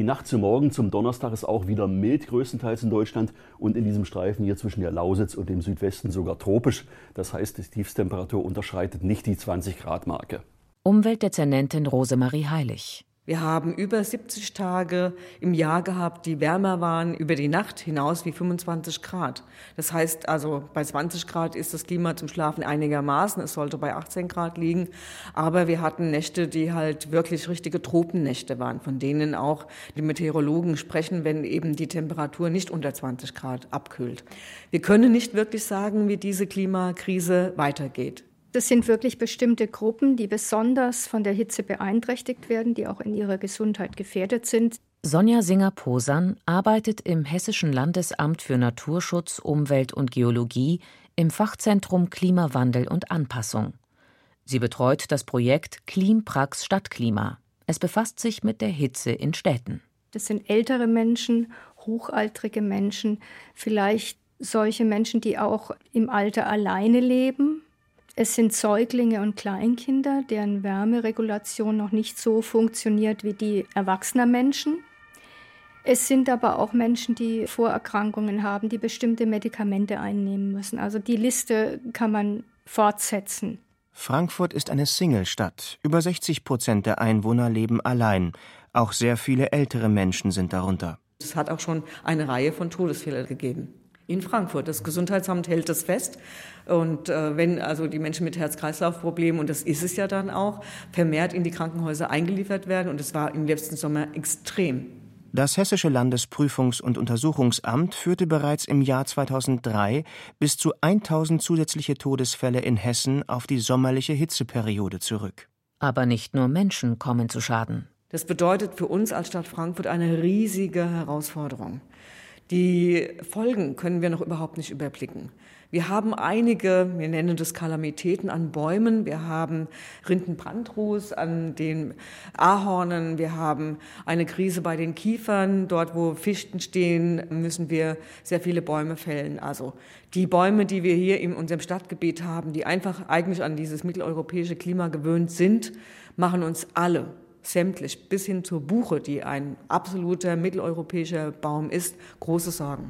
Nacht zum Morgen, zum Donnerstag ist auch wieder mild, größtenteils in Deutschland. Und in diesem Streifen hier zwischen der Lausitz und dem Südwesten sogar tropisch. Das heißt, die Tiefstemperatur unterschreitet nicht die zwanzig Grad Marke. Umweltdezernentin Rosemarie Heilig. Wir haben über siebzig Tage im Jahr gehabt, die wärmer waren über die Nacht hinaus wie fünfundzwanzig Grad. Das heißt also, bei zwanzig Grad ist das Klima zum Schlafen einigermaßen. Es sollte bei achtzehn Grad liegen. Aber wir hatten Nächte, die halt wirklich richtige Tropennächte waren, von denen auch die Meteorologen sprechen, wenn eben die Temperatur nicht unter zwanzig Grad abkühlt. Wir können nicht wirklich sagen, wie diese Klimakrise weitergeht. Das sind wirklich bestimmte Gruppen, die besonders von der Hitze beeinträchtigt werden, die auch in ihrer Gesundheit gefährdet sind. Sonja Singer-Posan arbeitet im Hessischen Landesamt für Naturschutz, Umwelt und Geologie im Fachzentrum Klimawandel und Anpassung. Sie betreut das Projekt Klimprax Stadtklima. Es befasst sich mit der Hitze in Städten. Das sind ältere Menschen, hochaltrige Menschen, vielleicht solche Menschen, die auch im Alter alleine leben. Es sind Säuglinge und Kleinkinder, deren Wärmeregulation noch nicht so funktioniert wie die erwachsener Menschen. Es sind aber auch Menschen, die Vorerkrankungen haben, die bestimmte Medikamente einnehmen müssen. Also die Liste kann man fortsetzen. Frankfurt ist eine Singlestadt. Über sechzig Prozent der Einwohner leben allein. Auch sehr viele ältere Menschen sind darunter. Es hat auch schon eine Reihe von Todesfällen gegeben. In Frankfurt. Das Gesundheitsamt hält das fest. Und äh, wenn also die Menschen mit Herz-Kreislauf-Problemen, und das ist es ja dann auch, vermehrt in die Krankenhäuser eingeliefert werden. Und es war im letzten Sommer extrem. Das Hessische Landesprüfungs- und Untersuchungsamt führte bereits im Jahr zweitausenddrei bis zu tausend zusätzliche Todesfälle in Hessen auf die sommerliche Hitzeperiode zurück. Aber nicht nur Menschen kommen zu Schaden. Das bedeutet für uns als Stadt Frankfurt eine riesige Herausforderung. Die Folgen können wir noch überhaupt nicht überblicken. Wir haben einige, wir nennen das Kalamitäten an Bäumen, wir haben Rindenbrandruß an den Ahornen, wir haben eine Krise bei den Kiefern. Dort, wo Fichten stehen, müssen wir sehr viele Bäume fällen. Also die Bäume, die wir hier in unserem Stadtgebiet haben, die einfach eigentlich an dieses mitteleuropäische Klima gewöhnt sind, machen uns alle, sämtlich, bis hin zur Buche, die ein absoluter mitteleuropäischer Baum ist, große Sorgen.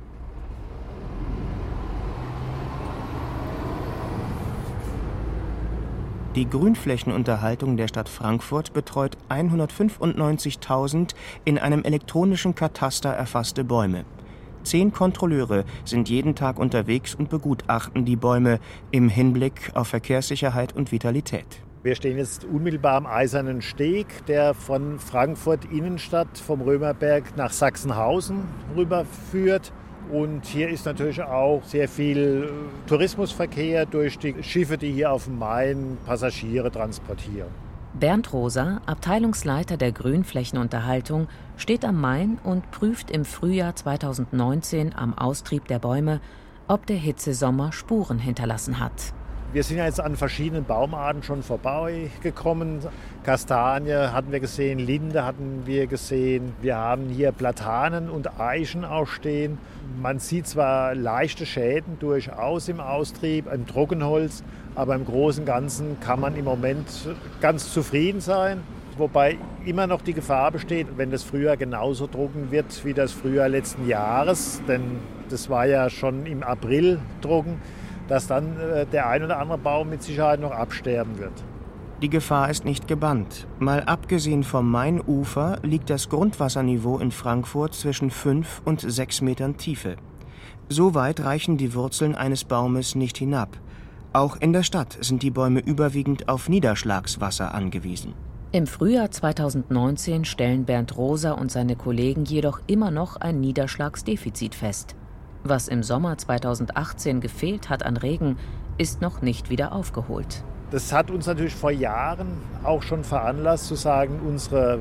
Die Grünflächenunterhaltung der Stadt Frankfurt betreut hundertfünfundneunzigtausend in einem elektronischen Kataster erfasste Bäume. Zehn Kontrolleure sind jeden Tag unterwegs und begutachten die Bäume im Hinblick auf Verkehrssicherheit und Vitalität. Wir stehen jetzt unmittelbar am Eisernen Steg, der von Frankfurt Innenstadt vom Römerberg nach Sachsenhausen rüberführt. Und hier ist natürlich auch sehr viel Tourismusverkehr durch die Schiffe, die hier auf dem Main Passagiere transportieren. Bernd Rosa, Abteilungsleiter der Grünflächenunterhaltung, steht am Main und prüft im Frühjahr zweitausendneunzehn am Austrieb der Bäume, ob der Hitzesommer Spuren hinterlassen hat. Wir sind ja jetzt an verschiedenen Baumarten schon vorbeigekommen. Kastanie hatten wir gesehen, Linde hatten wir gesehen. Wir haben hier Platanen und Eichen auch stehen. Man sieht zwar leichte Schäden durchaus im Austrieb, im Trockenholz, aber im Großen und Ganzen kann man im Moment ganz zufrieden sein. Wobei immer noch die Gefahr besteht, wenn das Frühjahr genauso trocken wird wie das Frühjahr letzten Jahres, denn das war ja schon im April trocken, dass dann äh, der ein oder andere Baum mit Sicherheit noch absterben wird. Die Gefahr ist nicht gebannt. Mal abgesehen vom Mainufer liegt das Grundwasserniveau in Frankfurt zwischen fünf und sechs Metern Tiefe. So weit reichen die Wurzeln eines Baumes nicht hinab. Auch in der Stadt sind die Bäume überwiegend auf Niederschlagswasser angewiesen. Im Frühjahr zweitausendneunzehn stellen Bernd Rosa und seine Kollegen jedoch immer noch ein Niederschlagsdefizit fest. Was im Sommer zweitausendachtzehn gefehlt hat an Regen, ist noch nicht wieder aufgeholt. Das hat uns natürlich vor Jahren auch schon veranlasst zu sagen, unsere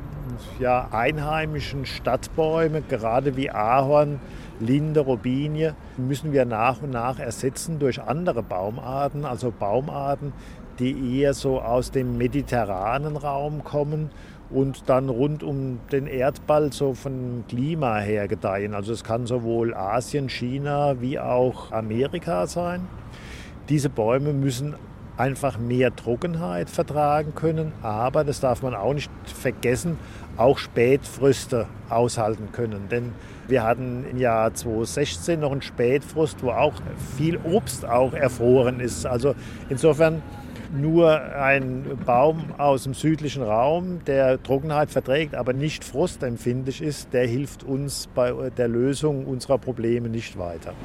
ja, einheimischen Stadtbäume, gerade wie Ahorn, Linde, Robinie, müssen wir nach und nach ersetzen durch andere Baumarten, also Baumarten, die eher so aus dem mediterranen Raum kommen und dann rund um den Erdball so vom Klima her gedeihen. Also es kann sowohl Asien, China wie auch Amerika sein. Diese Bäume müssen einfach mehr Trockenheit vertragen können. Aber, das darf man auch nicht vergessen, auch Spätfröste aushalten können. Denn wir hatten im Jahr zweitausendsechzehn noch einen Spätfrost, wo auch viel Obst auch erfroren ist. Also insofern nur ein Baum aus dem südlichen Raum, der Trockenheit verträgt, aber nicht frostempfindlich ist, der hilft uns bei der Lösung unserer Probleme nicht weiter.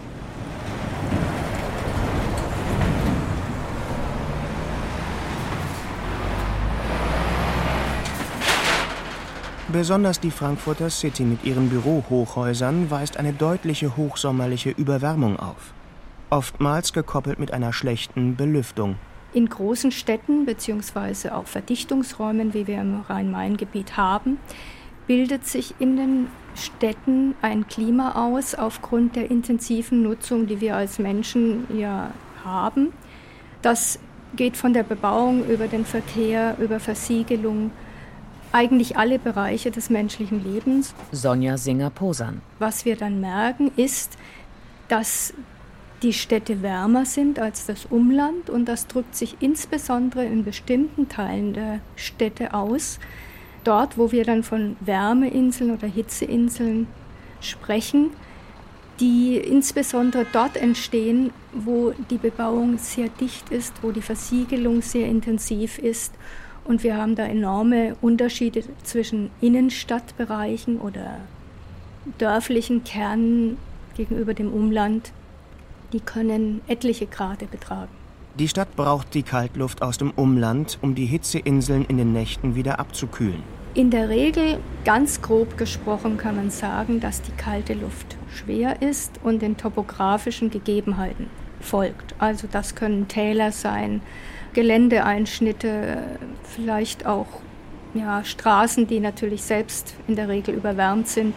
Besonders die Frankfurter City mit ihren Bürohochhäusern weist eine deutliche hochsommerliche Überwärmung auf. Oftmals gekoppelt mit einer schlechten Belüftung. In großen Städten bzw. auch Verdichtungsräumen, wie wir im Rhein-Main-Gebiet haben, bildet sich in den Städten ein Klima aus aufgrund der intensiven Nutzung, die wir als Menschen ja haben. Das geht von der Bebauung über den Verkehr, über Versiegelung, eigentlich alle Bereiche des menschlichen Lebens. Sonja Singer-Posan. Was wir dann merken, ist, dass die Städte wärmer sind als das Umland und das drückt sich insbesondere in bestimmten Teilen der Städte aus. Dort, wo wir dann von Wärmeinseln oder Hitzeinseln sprechen, die insbesondere dort entstehen, wo die Bebauung sehr dicht ist, wo die Versiegelung sehr intensiv ist. Und wir haben da enorme Unterschiede zwischen Innenstadtbereichen oder dörflichen Kernen gegenüber dem Umland. Die können etliche Grade betragen. Die Stadt braucht die Kaltluft aus dem Umland, um die Hitzeinseln in den Nächten wieder abzukühlen. In der Regel, ganz grob gesprochen, kann man sagen, dass die kalte Luft schwer ist und den topografischen Gegebenheiten folgt. Also das können Täler sein, Geländeeinschnitte, vielleicht auch ja, Straßen, die natürlich selbst in der Regel überwärmt sind.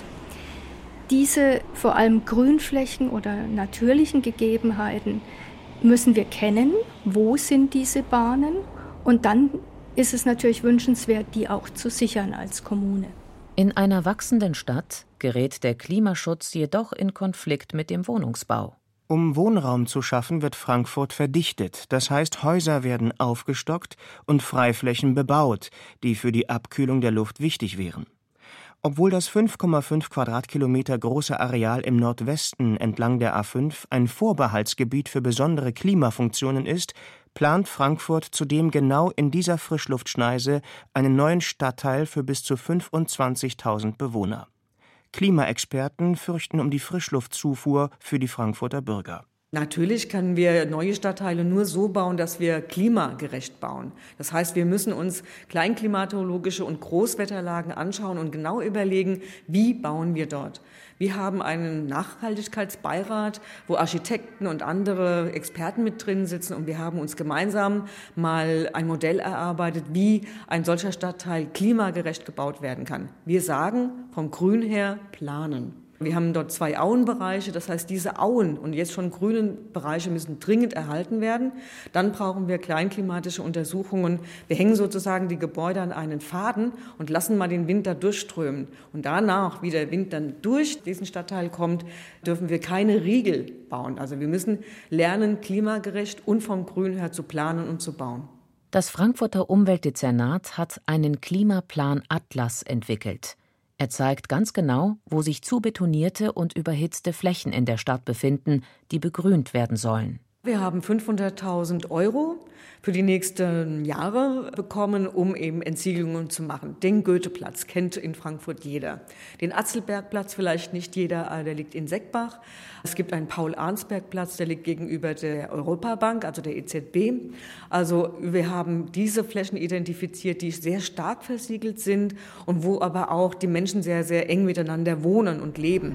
Diese vor allem Grünflächen oder natürlichen Gegebenheiten müssen wir kennen. Wo sind diese Bahnen? Und dann ist es natürlich wünschenswert, die auch zu sichern als Kommune. In einer wachsenden Stadt gerät der Klimaschutz jedoch in Konflikt mit dem Wohnungsbau. Um Wohnraum zu schaffen, wird Frankfurt verdichtet. Das heißt, Häuser werden aufgestockt und Freiflächen bebaut, die für die Abkühlung der Luft wichtig wären. Obwohl das fünf Komma fünf Quadratkilometer große Areal im Nordwesten entlang der A fünf ein Vorbehaltsgebiet für besondere Klimafunktionen ist, plant Frankfurt zudem genau in dieser Frischluftschneise einen neuen Stadtteil für bis zu fünfundzwanzigtausend Bewohner. Klimaexperten fürchten um die Frischluftzufuhr für die Frankfurter Bürger. Natürlich können wir neue Stadtteile nur so bauen, dass wir klimagerecht bauen. Das heißt, wir müssen uns kleinklimatologische und Großwetterlagen anschauen und genau überlegen, wie bauen wir dort. Wir haben einen Nachhaltigkeitsbeirat, wo Architekten und andere Experten mit drin sitzen und wir haben uns gemeinsam mal ein Modell erarbeitet, wie ein solcher Stadtteil klimagerecht gebaut werden kann. Wir sagen vom Grün her planen. Wir haben dort zwei Auenbereiche, das heißt, diese Auen und jetzt schon grünen Bereiche müssen dringend erhalten werden. Dann brauchen wir kleinklimatische Untersuchungen. Wir hängen sozusagen die Gebäude an einen Faden und lassen mal den Wind da durchströmen. Und danach, wie der Wind dann durch diesen Stadtteil kommt, dürfen wir keine Riegel bauen. Also wir müssen lernen, klimagerecht und vom Grün her zu planen und zu bauen. Das Frankfurter Umweltdezernat hat einen Klimaplan Atlas entwickelt. Er zeigt ganz genau, wo sich zubetonierte und überhitzte Flächen in der Stadt befinden, die begrünt werden sollen. Wir haben fünfhunderttausend Euro für die nächsten Jahre bekommen, um eben Entsiegelungen zu machen. Den Goetheplatz kennt in Frankfurt jeder. Den Atzelbergplatz vielleicht nicht jeder, der liegt in Seckbach. Es gibt einen Paul-Arnsberg-Platz, der liegt gegenüber der Europabank, also der E Z B. Also wir haben diese Flächen identifiziert, die sehr stark versiegelt sind und wo aber auch die Menschen sehr, sehr eng miteinander wohnen und leben.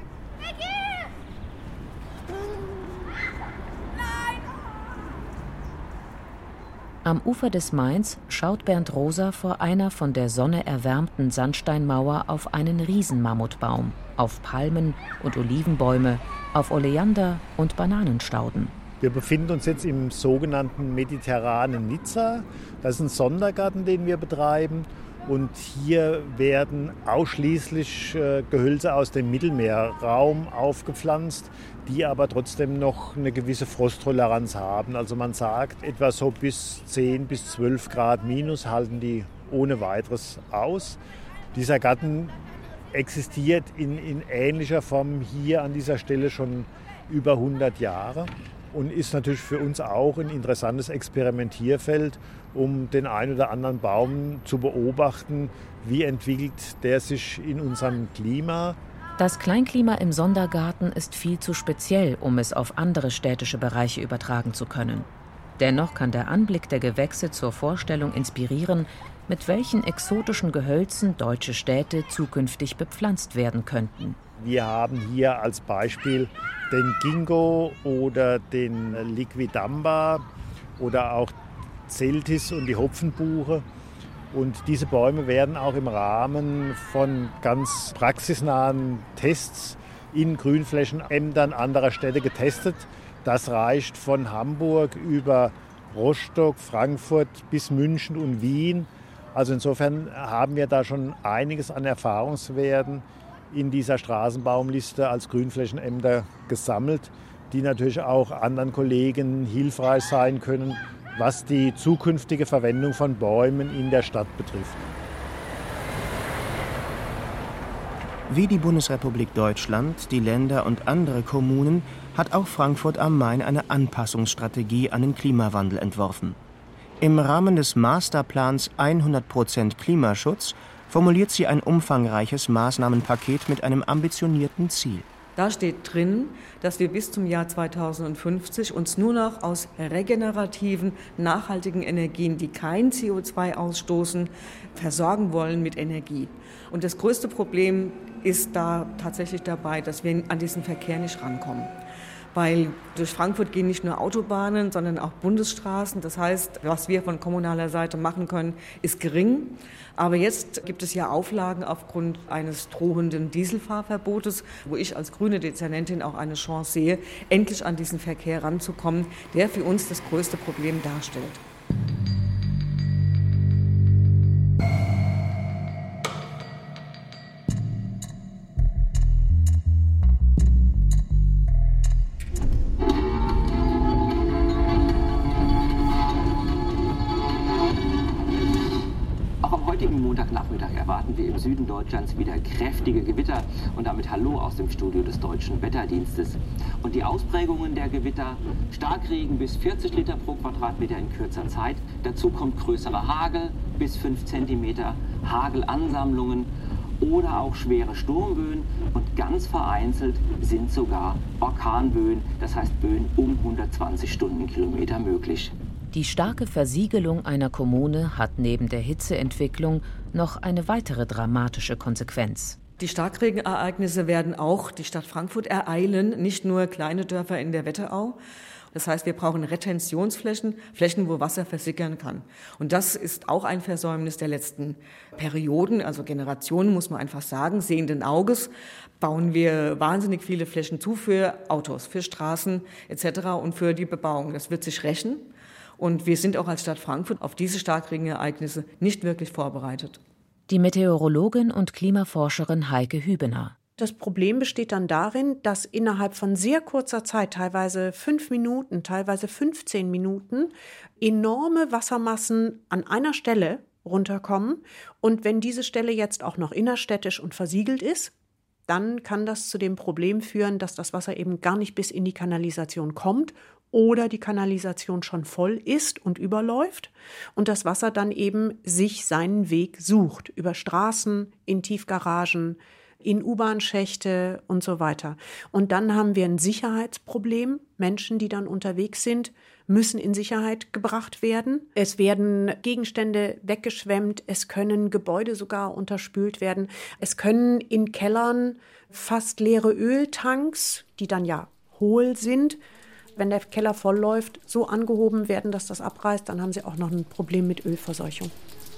Am Ufer des Mains schaut Bernd Rosa vor einer von der Sonne erwärmten Sandsteinmauer auf einen Riesenmammutbaum, auf Palmen und Olivenbäume, auf Oleander und Bananenstauden. Wir befinden uns jetzt im sogenannten mediterranen Nizza. Das ist ein Sondergarten, den wir betreiben. Und hier werden ausschließlich äh, Gehölze aus dem Mittelmeerraum aufgepflanzt, die aber trotzdem noch eine gewisse Frosttoleranz haben. Also man sagt, etwa so bis zehn bis zwölf Grad minus halten die ohne weiteres aus. Dieser Garten existiert in, in ähnlicher Form hier an dieser Stelle schon über hundert Jahre und ist natürlich für uns auch ein interessantes Experimentierfeld, um den einen oder anderen Baum zu beobachten, wie entwickelt der sich in unserem Klima. Das Kleinklima im Sondergarten ist viel zu speziell, um es auf andere städtische Bereiche übertragen zu können. Dennoch kann der Anblick der Gewächse zur Vorstellung inspirieren, mit welchen exotischen Gehölzen deutsche Städte zukünftig bepflanzt werden könnten. Wir haben hier als Beispiel den Ginkgo oder den Liquidamba oder auch Celtis und die Hopfenbuche. Und diese Bäume werden auch im Rahmen von ganz praxisnahen Tests in Grünflächenämtern anderer Städte getestet. Das reicht von Hamburg über Rostock, Frankfurt bis München und Wien. Also insofern haben wir da schon einiges an Erfahrungswerten in dieser Straßenbaumliste als Grünflächenämter gesammelt, die natürlich auch anderen Kollegen hilfreich sein können, was die zukünftige Verwendung von Bäumen in der Stadt betrifft. Wie die Bundesrepublik Deutschland, die Länder und andere Kommunen hat auch Frankfurt am Main eine Anpassungsstrategie an den Klimawandel entworfen. Im Rahmen des Masterplans hundert Prozent Klimaschutz formuliert sie ein umfangreiches Maßnahmenpaket mit einem ambitionierten Ziel. Da steht drin, dass wir bis zum Jahr zweitausendfünfzig uns nur noch aus regenerativen, nachhaltigen Energien, die kein C O zwei ausstoßen, versorgen wollen mit Energie. Und das größte Problem ist da tatsächlich dabei, dass wir an diesen Verkehr nicht rankommen. Weil durch Frankfurt gehen nicht nur Autobahnen, sondern auch Bundesstraßen. Das heißt, was wir von kommunaler Seite machen können, ist gering. Aber jetzt gibt es ja Auflagen aufgrund eines drohenden Dieselfahrverbotes, wo ich als grüne Dezernentin auch eine Chance sehe, endlich an diesen Verkehr ranzukommen, der für uns das größte Problem darstellt. Montagnachmittag erwarten wir im Süden Deutschlands wieder kräftige Gewitter und damit Hallo aus dem Studio des Deutschen Wetterdienstes. Und die Ausprägungen der Gewitter: Starkregen bis vierzig Liter pro Quadratmeter in kürzer Zeit. Dazu kommt größere Hagel bis fünf Zentimeter, Hagelansammlungen oder auch schwere Sturmböen und ganz vereinzelt sind sogar Orkanböen, das heißt Böen um hundertzwanzig Stundenkilometer möglich. Die starke Versiegelung einer Kommune hat neben der Hitzeentwicklung noch eine weitere dramatische Konsequenz. Die Starkregenereignisse werden auch die Stadt Frankfurt ereilen, nicht nur kleine Dörfer in der Wetterau. Das heißt, wir brauchen Retentionsflächen, Flächen, wo Wasser versickern kann. Und das ist auch ein Versäumnis der letzten Perioden, also Generationen, muss man einfach sagen. Sehenden Auges bauen wir wahnsinnig viele Flächen zu für Autos, für Straßen et cetera und für die Bebauung. Das wird sich rächen. Und wir sind auch als Stadt Frankfurt auf diese Starkregenereignisse nicht wirklich vorbereitet. Die Meteorologin und Klimaforscherin Heike Hübener. Das Problem besteht dann darin, dass innerhalb von sehr kurzer Zeit, teilweise fünf Minuten, teilweise fünfzehn Minuten, enorme Wassermassen an einer Stelle runterkommen. Und wenn diese Stelle jetzt auch noch innerstädtisch und versiegelt ist, dann kann das zu dem Problem führen, dass das Wasser eben gar nicht bis in die Kanalisation kommt oder die Kanalisation schon voll ist und überläuft und das Wasser dann eben sich seinen Weg sucht über Straßen, in Tiefgaragen, in U-Bahn-Schächte und so weiter. Und dann haben wir ein Sicherheitsproblem. Menschen, die dann unterwegs sind, müssen in Sicherheit gebracht werden. Es werden Gegenstände weggeschwemmt, es können Gebäude sogar unterspült werden. Es können in Kellern fast leere Öltanks, die dann ja hohl sind, wenn der Keller voll läuft, so angehoben werden, dass das abreißt, dann haben sie auch noch ein Problem mit Ölverseuchung.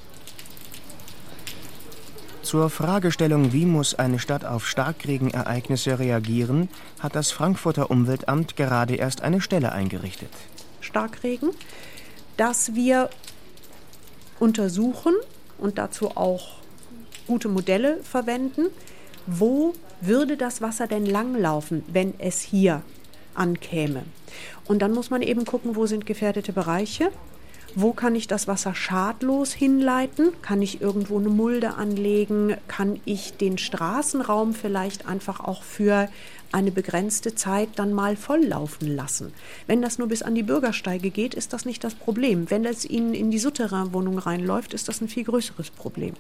Zur Fragestellung, wie muss eine Stadt auf Starkregenereignisse reagieren, hat das Frankfurter Umweltamt gerade erst eine Stelle eingerichtet. Starkregen, dass wir untersuchen, und dazu auch gute Modelle verwenden. Wo würde das Wasser denn langlaufen, wenn es hier ankäme? Und dann muss man eben gucken, wo sind gefährdete Bereiche? Wo kann ich das Wasser schadlos hinleiten? Kann ich irgendwo eine Mulde anlegen? Kann ich den Straßenraum vielleicht einfach auch für eine begrenzte Zeit dann mal volllaufen lassen? Wenn das nur bis an die Bürgersteige geht, ist das nicht das Problem. Wenn es Ihnen in die Souterrainwohnung reinläuft, ist das ein viel größeres Problem.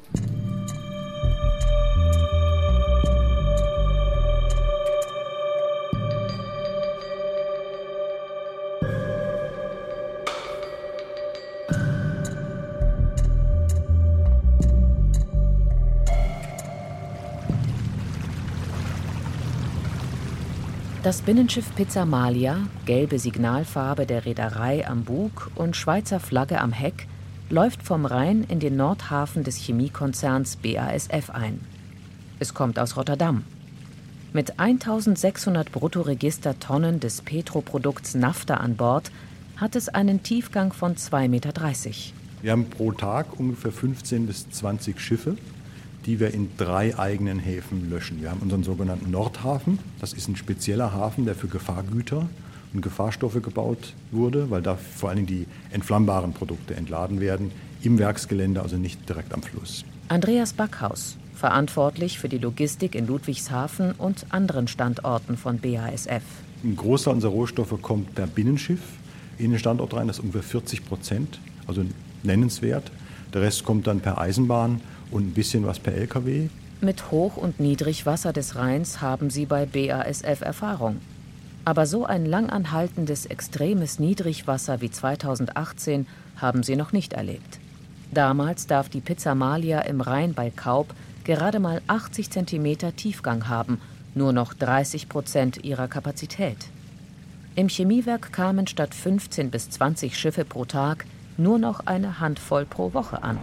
Das Binnenschiff Pizza-Malia, gelbe Signalfarbe der Reederei am Bug und Schweizer Flagge am Heck, läuft vom Rhein in den Nordhafen des Chemiekonzerns B A S F ein. Es kommt aus Rotterdam. Mit eintausendsechshundert Bruttoregistertonnen des Petroprodukts Naphtha an Bord hat es einen Tiefgang von zwei Komma dreißig Meter. Wir haben pro Tag ungefähr fünfzehn bis zwanzig Schiffe, die wir in drei eigenen Häfen löschen. Wir haben unseren sogenannten Nordhafen. Das ist ein spezieller Hafen, der für Gefahrgüter und Gefahrstoffe gebaut wurde, weil da vor allem die entflammbaren Produkte entladen werden, im Werksgelände, also nicht direkt am Fluss. Andreas Backhaus, verantwortlich für die Logistik in Ludwigshafen und anderen Standorten von B A S F. Ein Großteil unserer Rohstoffe kommt per Binnenschiff in den Standort rein, das ist ungefähr vierzig Prozent, also nennenswert. Der Rest kommt dann per Eisenbahn und ein bisschen was per L K W. Mit Hoch- und Niedrigwasser des Rheins haben sie bei B A S F Erfahrung. Aber so ein langanhaltendes, extremes Niedrigwasser wie zweitausendachtzehn haben sie noch nicht erlebt. Damals darf die Pizza-Malia im Rhein bei Kaub gerade mal achtzig Zentimeter Tiefgang haben, nur noch dreißig Prozent ihrer Kapazität. Im Chemiewerk kamen statt fünfzehn bis zwanzig Schiffe pro Tag nur noch eine Handvoll pro Woche an.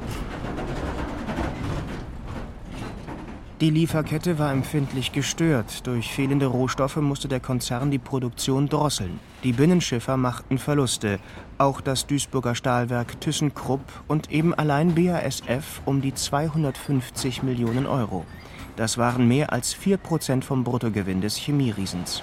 Die Lieferkette war empfindlich gestört. Durch fehlende Rohstoffe musste der Konzern die Produktion drosseln. Die Binnenschiffer machten Verluste. Auch das Duisburger Stahlwerk ThyssenKrupp und eben allein B A S F um die zweihundertfünfzig Millionen Euro. Das waren mehr als vier Prozent vom Bruttogewinn des Chemieriesens.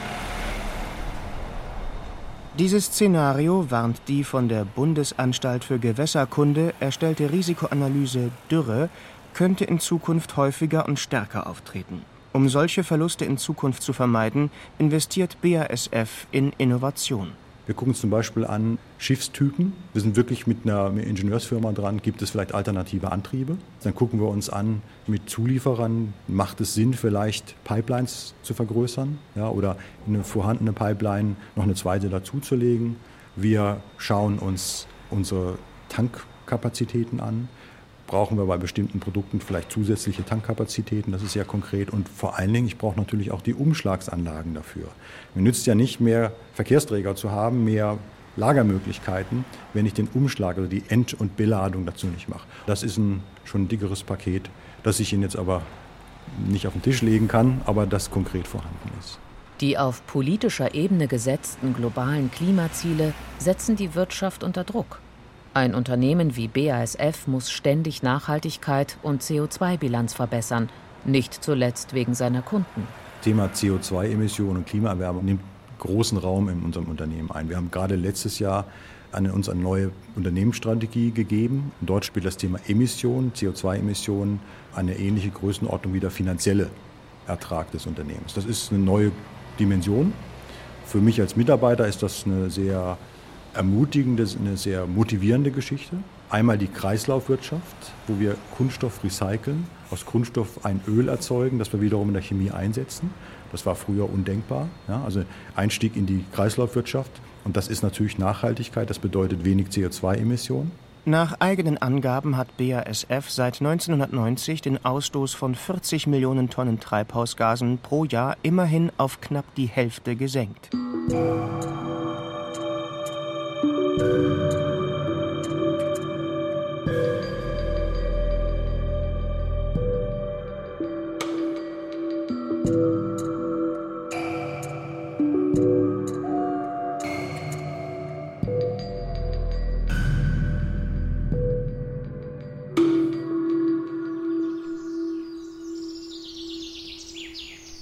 Dieses Szenario warnt die von der Bundesanstalt für Gewässerkunde erstellte Risikoanalyse Dürre, könnte in Zukunft häufiger und stärker auftreten. Um solche Verluste in Zukunft zu vermeiden, investiert B A S F in Innovation. Wir gucken uns zum Beispiel an Schiffstypen. Wir sind wirklich mit einer Ingenieursfirma dran. Gibt es vielleicht alternative Antriebe? Dann gucken wir uns an mit Zulieferern. Macht es Sinn, vielleicht Pipelines zu vergrößern? Ja, oder in eine vorhandene Pipeline noch eine zweite dazuzulegen? Wir schauen uns unsere Tankkapazitäten an. Brauchen wir bei bestimmten Produkten vielleicht zusätzliche Tankkapazitäten, das ist sehr konkret. Und vor allen Dingen, ich brauche natürlich auch die Umschlagsanlagen dafür. Mir nützt ja nicht mehr Verkehrsträger zu haben, mehr Lagermöglichkeiten, wenn ich den Umschlag, also die End- und Beladung dazu nicht mache. Das ist ein schon ein dickeres Paket, das ich Ihnen jetzt aber nicht auf den Tisch legen kann, aber das konkret vorhanden ist. Die auf politischer Ebene gesetzten globalen Klimaziele setzen die Wirtschaft unter Druck. Ein Unternehmen wie B A S F muss ständig Nachhaltigkeit und C O zwei Bilanz verbessern, nicht zuletzt wegen seiner Kunden. Thema C O zwei Emissionen und Klimaerwärmung nimmt großen Raum in unserem Unternehmen ein. Wir haben gerade letztes Jahr eine, uns eine neue Unternehmensstrategie gegeben. Und dort spielt das Thema Emissionen, C O zwei Emissionen, eine ähnliche Größenordnung wie der finanzielle Ertrag des Unternehmens. Das ist eine neue Dimension. Für mich als Mitarbeiter ist das eine sehr ermutigende, eine sehr motivierende Geschichte. Einmal die Kreislaufwirtschaft, wo wir Kunststoff recyceln, aus Kunststoff ein Öl erzeugen, das wir wiederum in der Chemie einsetzen. Das war früher undenkbar. Ja, also Einstieg in die Kreislaufwirtschaft. Und das ist natürlich Nachhaltigkeit, das bedeutet wenig C O zwei Emissionen. Nach eigenen Angaben hat B A S F seit neunzehnhundertneunzig den Ausstoß von vierzig Millionen Tonnen Treibhausgasen pro Jahr immerhin auf knapp die Hälfte gesenkt.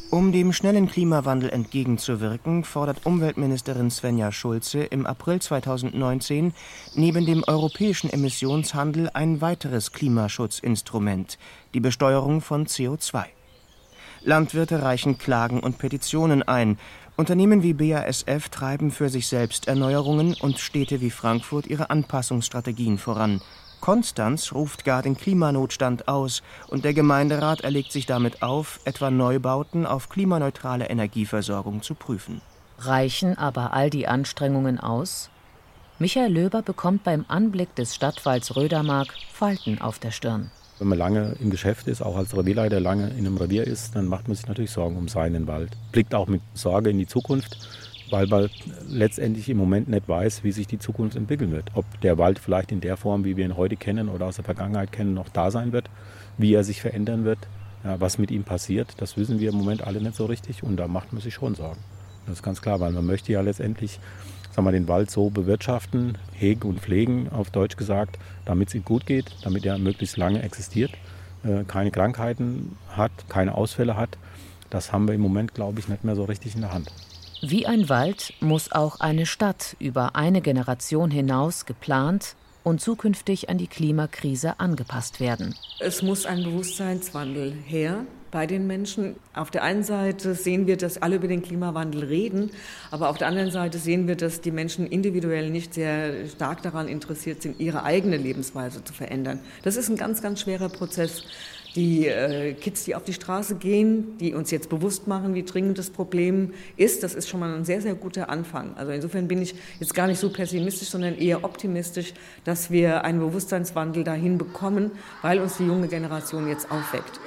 Um dem schnellen Klimawandel entgegenzuwirken, fordert Umweltministerin Svenja Schulze im April zweitausendneunzehn neben dem europäischen Emissionshandel ein weiteres Klimaschutzinstrument, die Besteuerung von C O zwei. Landwirte reichen Klagen und Petitionen ein. Unternehmen wie B A S F treiben für sich selbst Erneuerungen und Städte wie Frankfurt ihre Anpassungsstrategien voran. Konstanz ruft gar den Klimanotstand aus und der Gemeinderat erlegt sich damit auf, etwa Neubauten auf klimaneutrale Energieversorgung zu prüfen. Reichen aber all die Anstrengungen aus? Michael Löber bekommt beim Anblick des Stadtwalds Rödermark Falten auf der Stirn. Wenn man lange im Geschäft ist, auch als Revierleiter lange in einem Revier ist, dann macht man sich natürlich Sorgen um seinen Wald. Blickt auch mit Sorge in die Zukunft, weil man letztendlich im Moment nicht weiß, wie sich die Zukunft entwickeln wird. Ob der Wald vielleicht in der Form, wie wir ihn heute kennen oder aus der Vergangenheit kennen, noch da sein wird, wie er sich verändern wird, ja, was mit ihm passiert, das wissen wir im Moment alle nicht so richtig und da macht man sich schon Sorgen. Das ist ganz klar, weil man möchte ja letztendlich sagen wir, den Wald so bewirtschaften, hegen und pflegen, auf Deutsch gesagt, damit es ihm gut geht, damit er möglichst lange existiert, äh, keine Krankheiten hat, keine Ausfälle hat. Das haben wir im Moment, glaube ich, nicht mehr so richtig in der Hand. Wie ein Wald muss auch eine Stadt über eine Generation hinaus geplant und zukünftig an die Klimakrise angepasst werden. Es muss ein Bewusstseinswandel her bei den Menschen. Auf der einen Seite sehen wir, dass alle über den Klimawandel reden, aber auf der anderen Seite sehen wir, dass die Menschen individuell nicht sehr stark daran interessiert sind, ihre eigene Lebensweise zu verändern. Das ist ein ganz, ganz schwerer Prozess. Die äh, Kids, die auf die Straße gehen, die uns jetzt bewusst machen, wie dringend das Problem ist, das ist schon mal ein sehr, sehr guter Anfang. Also insofern bin ich jetzt gar nicht so pessimistisch, sondern eher optimistisch, dass wir einen Bewusstseinswandel dahin bekommen, weil uns die junge Generation jetzt aufweckt.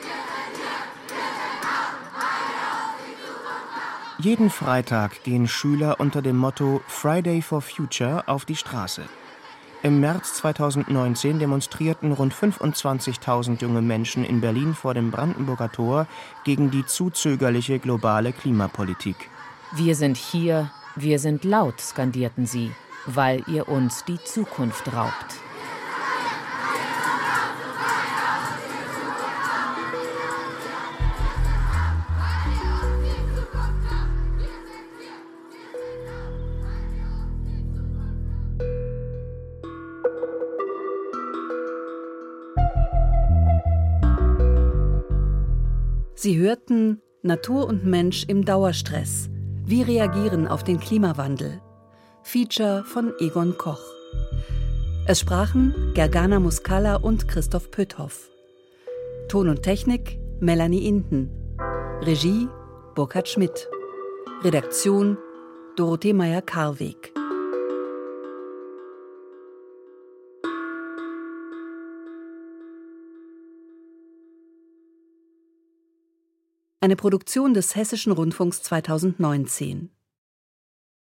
Jeden Freitag gehen Schüler unter dem Motto Friday for Future auf die Straße. Im März zweitausendneunzehn demonstrierten rund fünfundzwanzigtausend junge Menschen in Berlin vor dem Brandenburger Tor gegen die zu zögerliche globale Klimapolitik. Wir sind hier, wir sind laut, skandierten sie, weil ihr uns die Zukunft raubt. Sie hörten Natur und Mensch im Dauerstress. Wie reagieren auf den Klimawandel? Feature von Egon Koch. Es sprachen Gergana Muscala und Christoph Pütthoff. Ton und Technik Melanie Inden. Regie Burkhard Schmidt. Redaktion Dorothee Meyer-Karweg. Eine Produktion des Hessischen Rundfunks zweitausendneunzehn.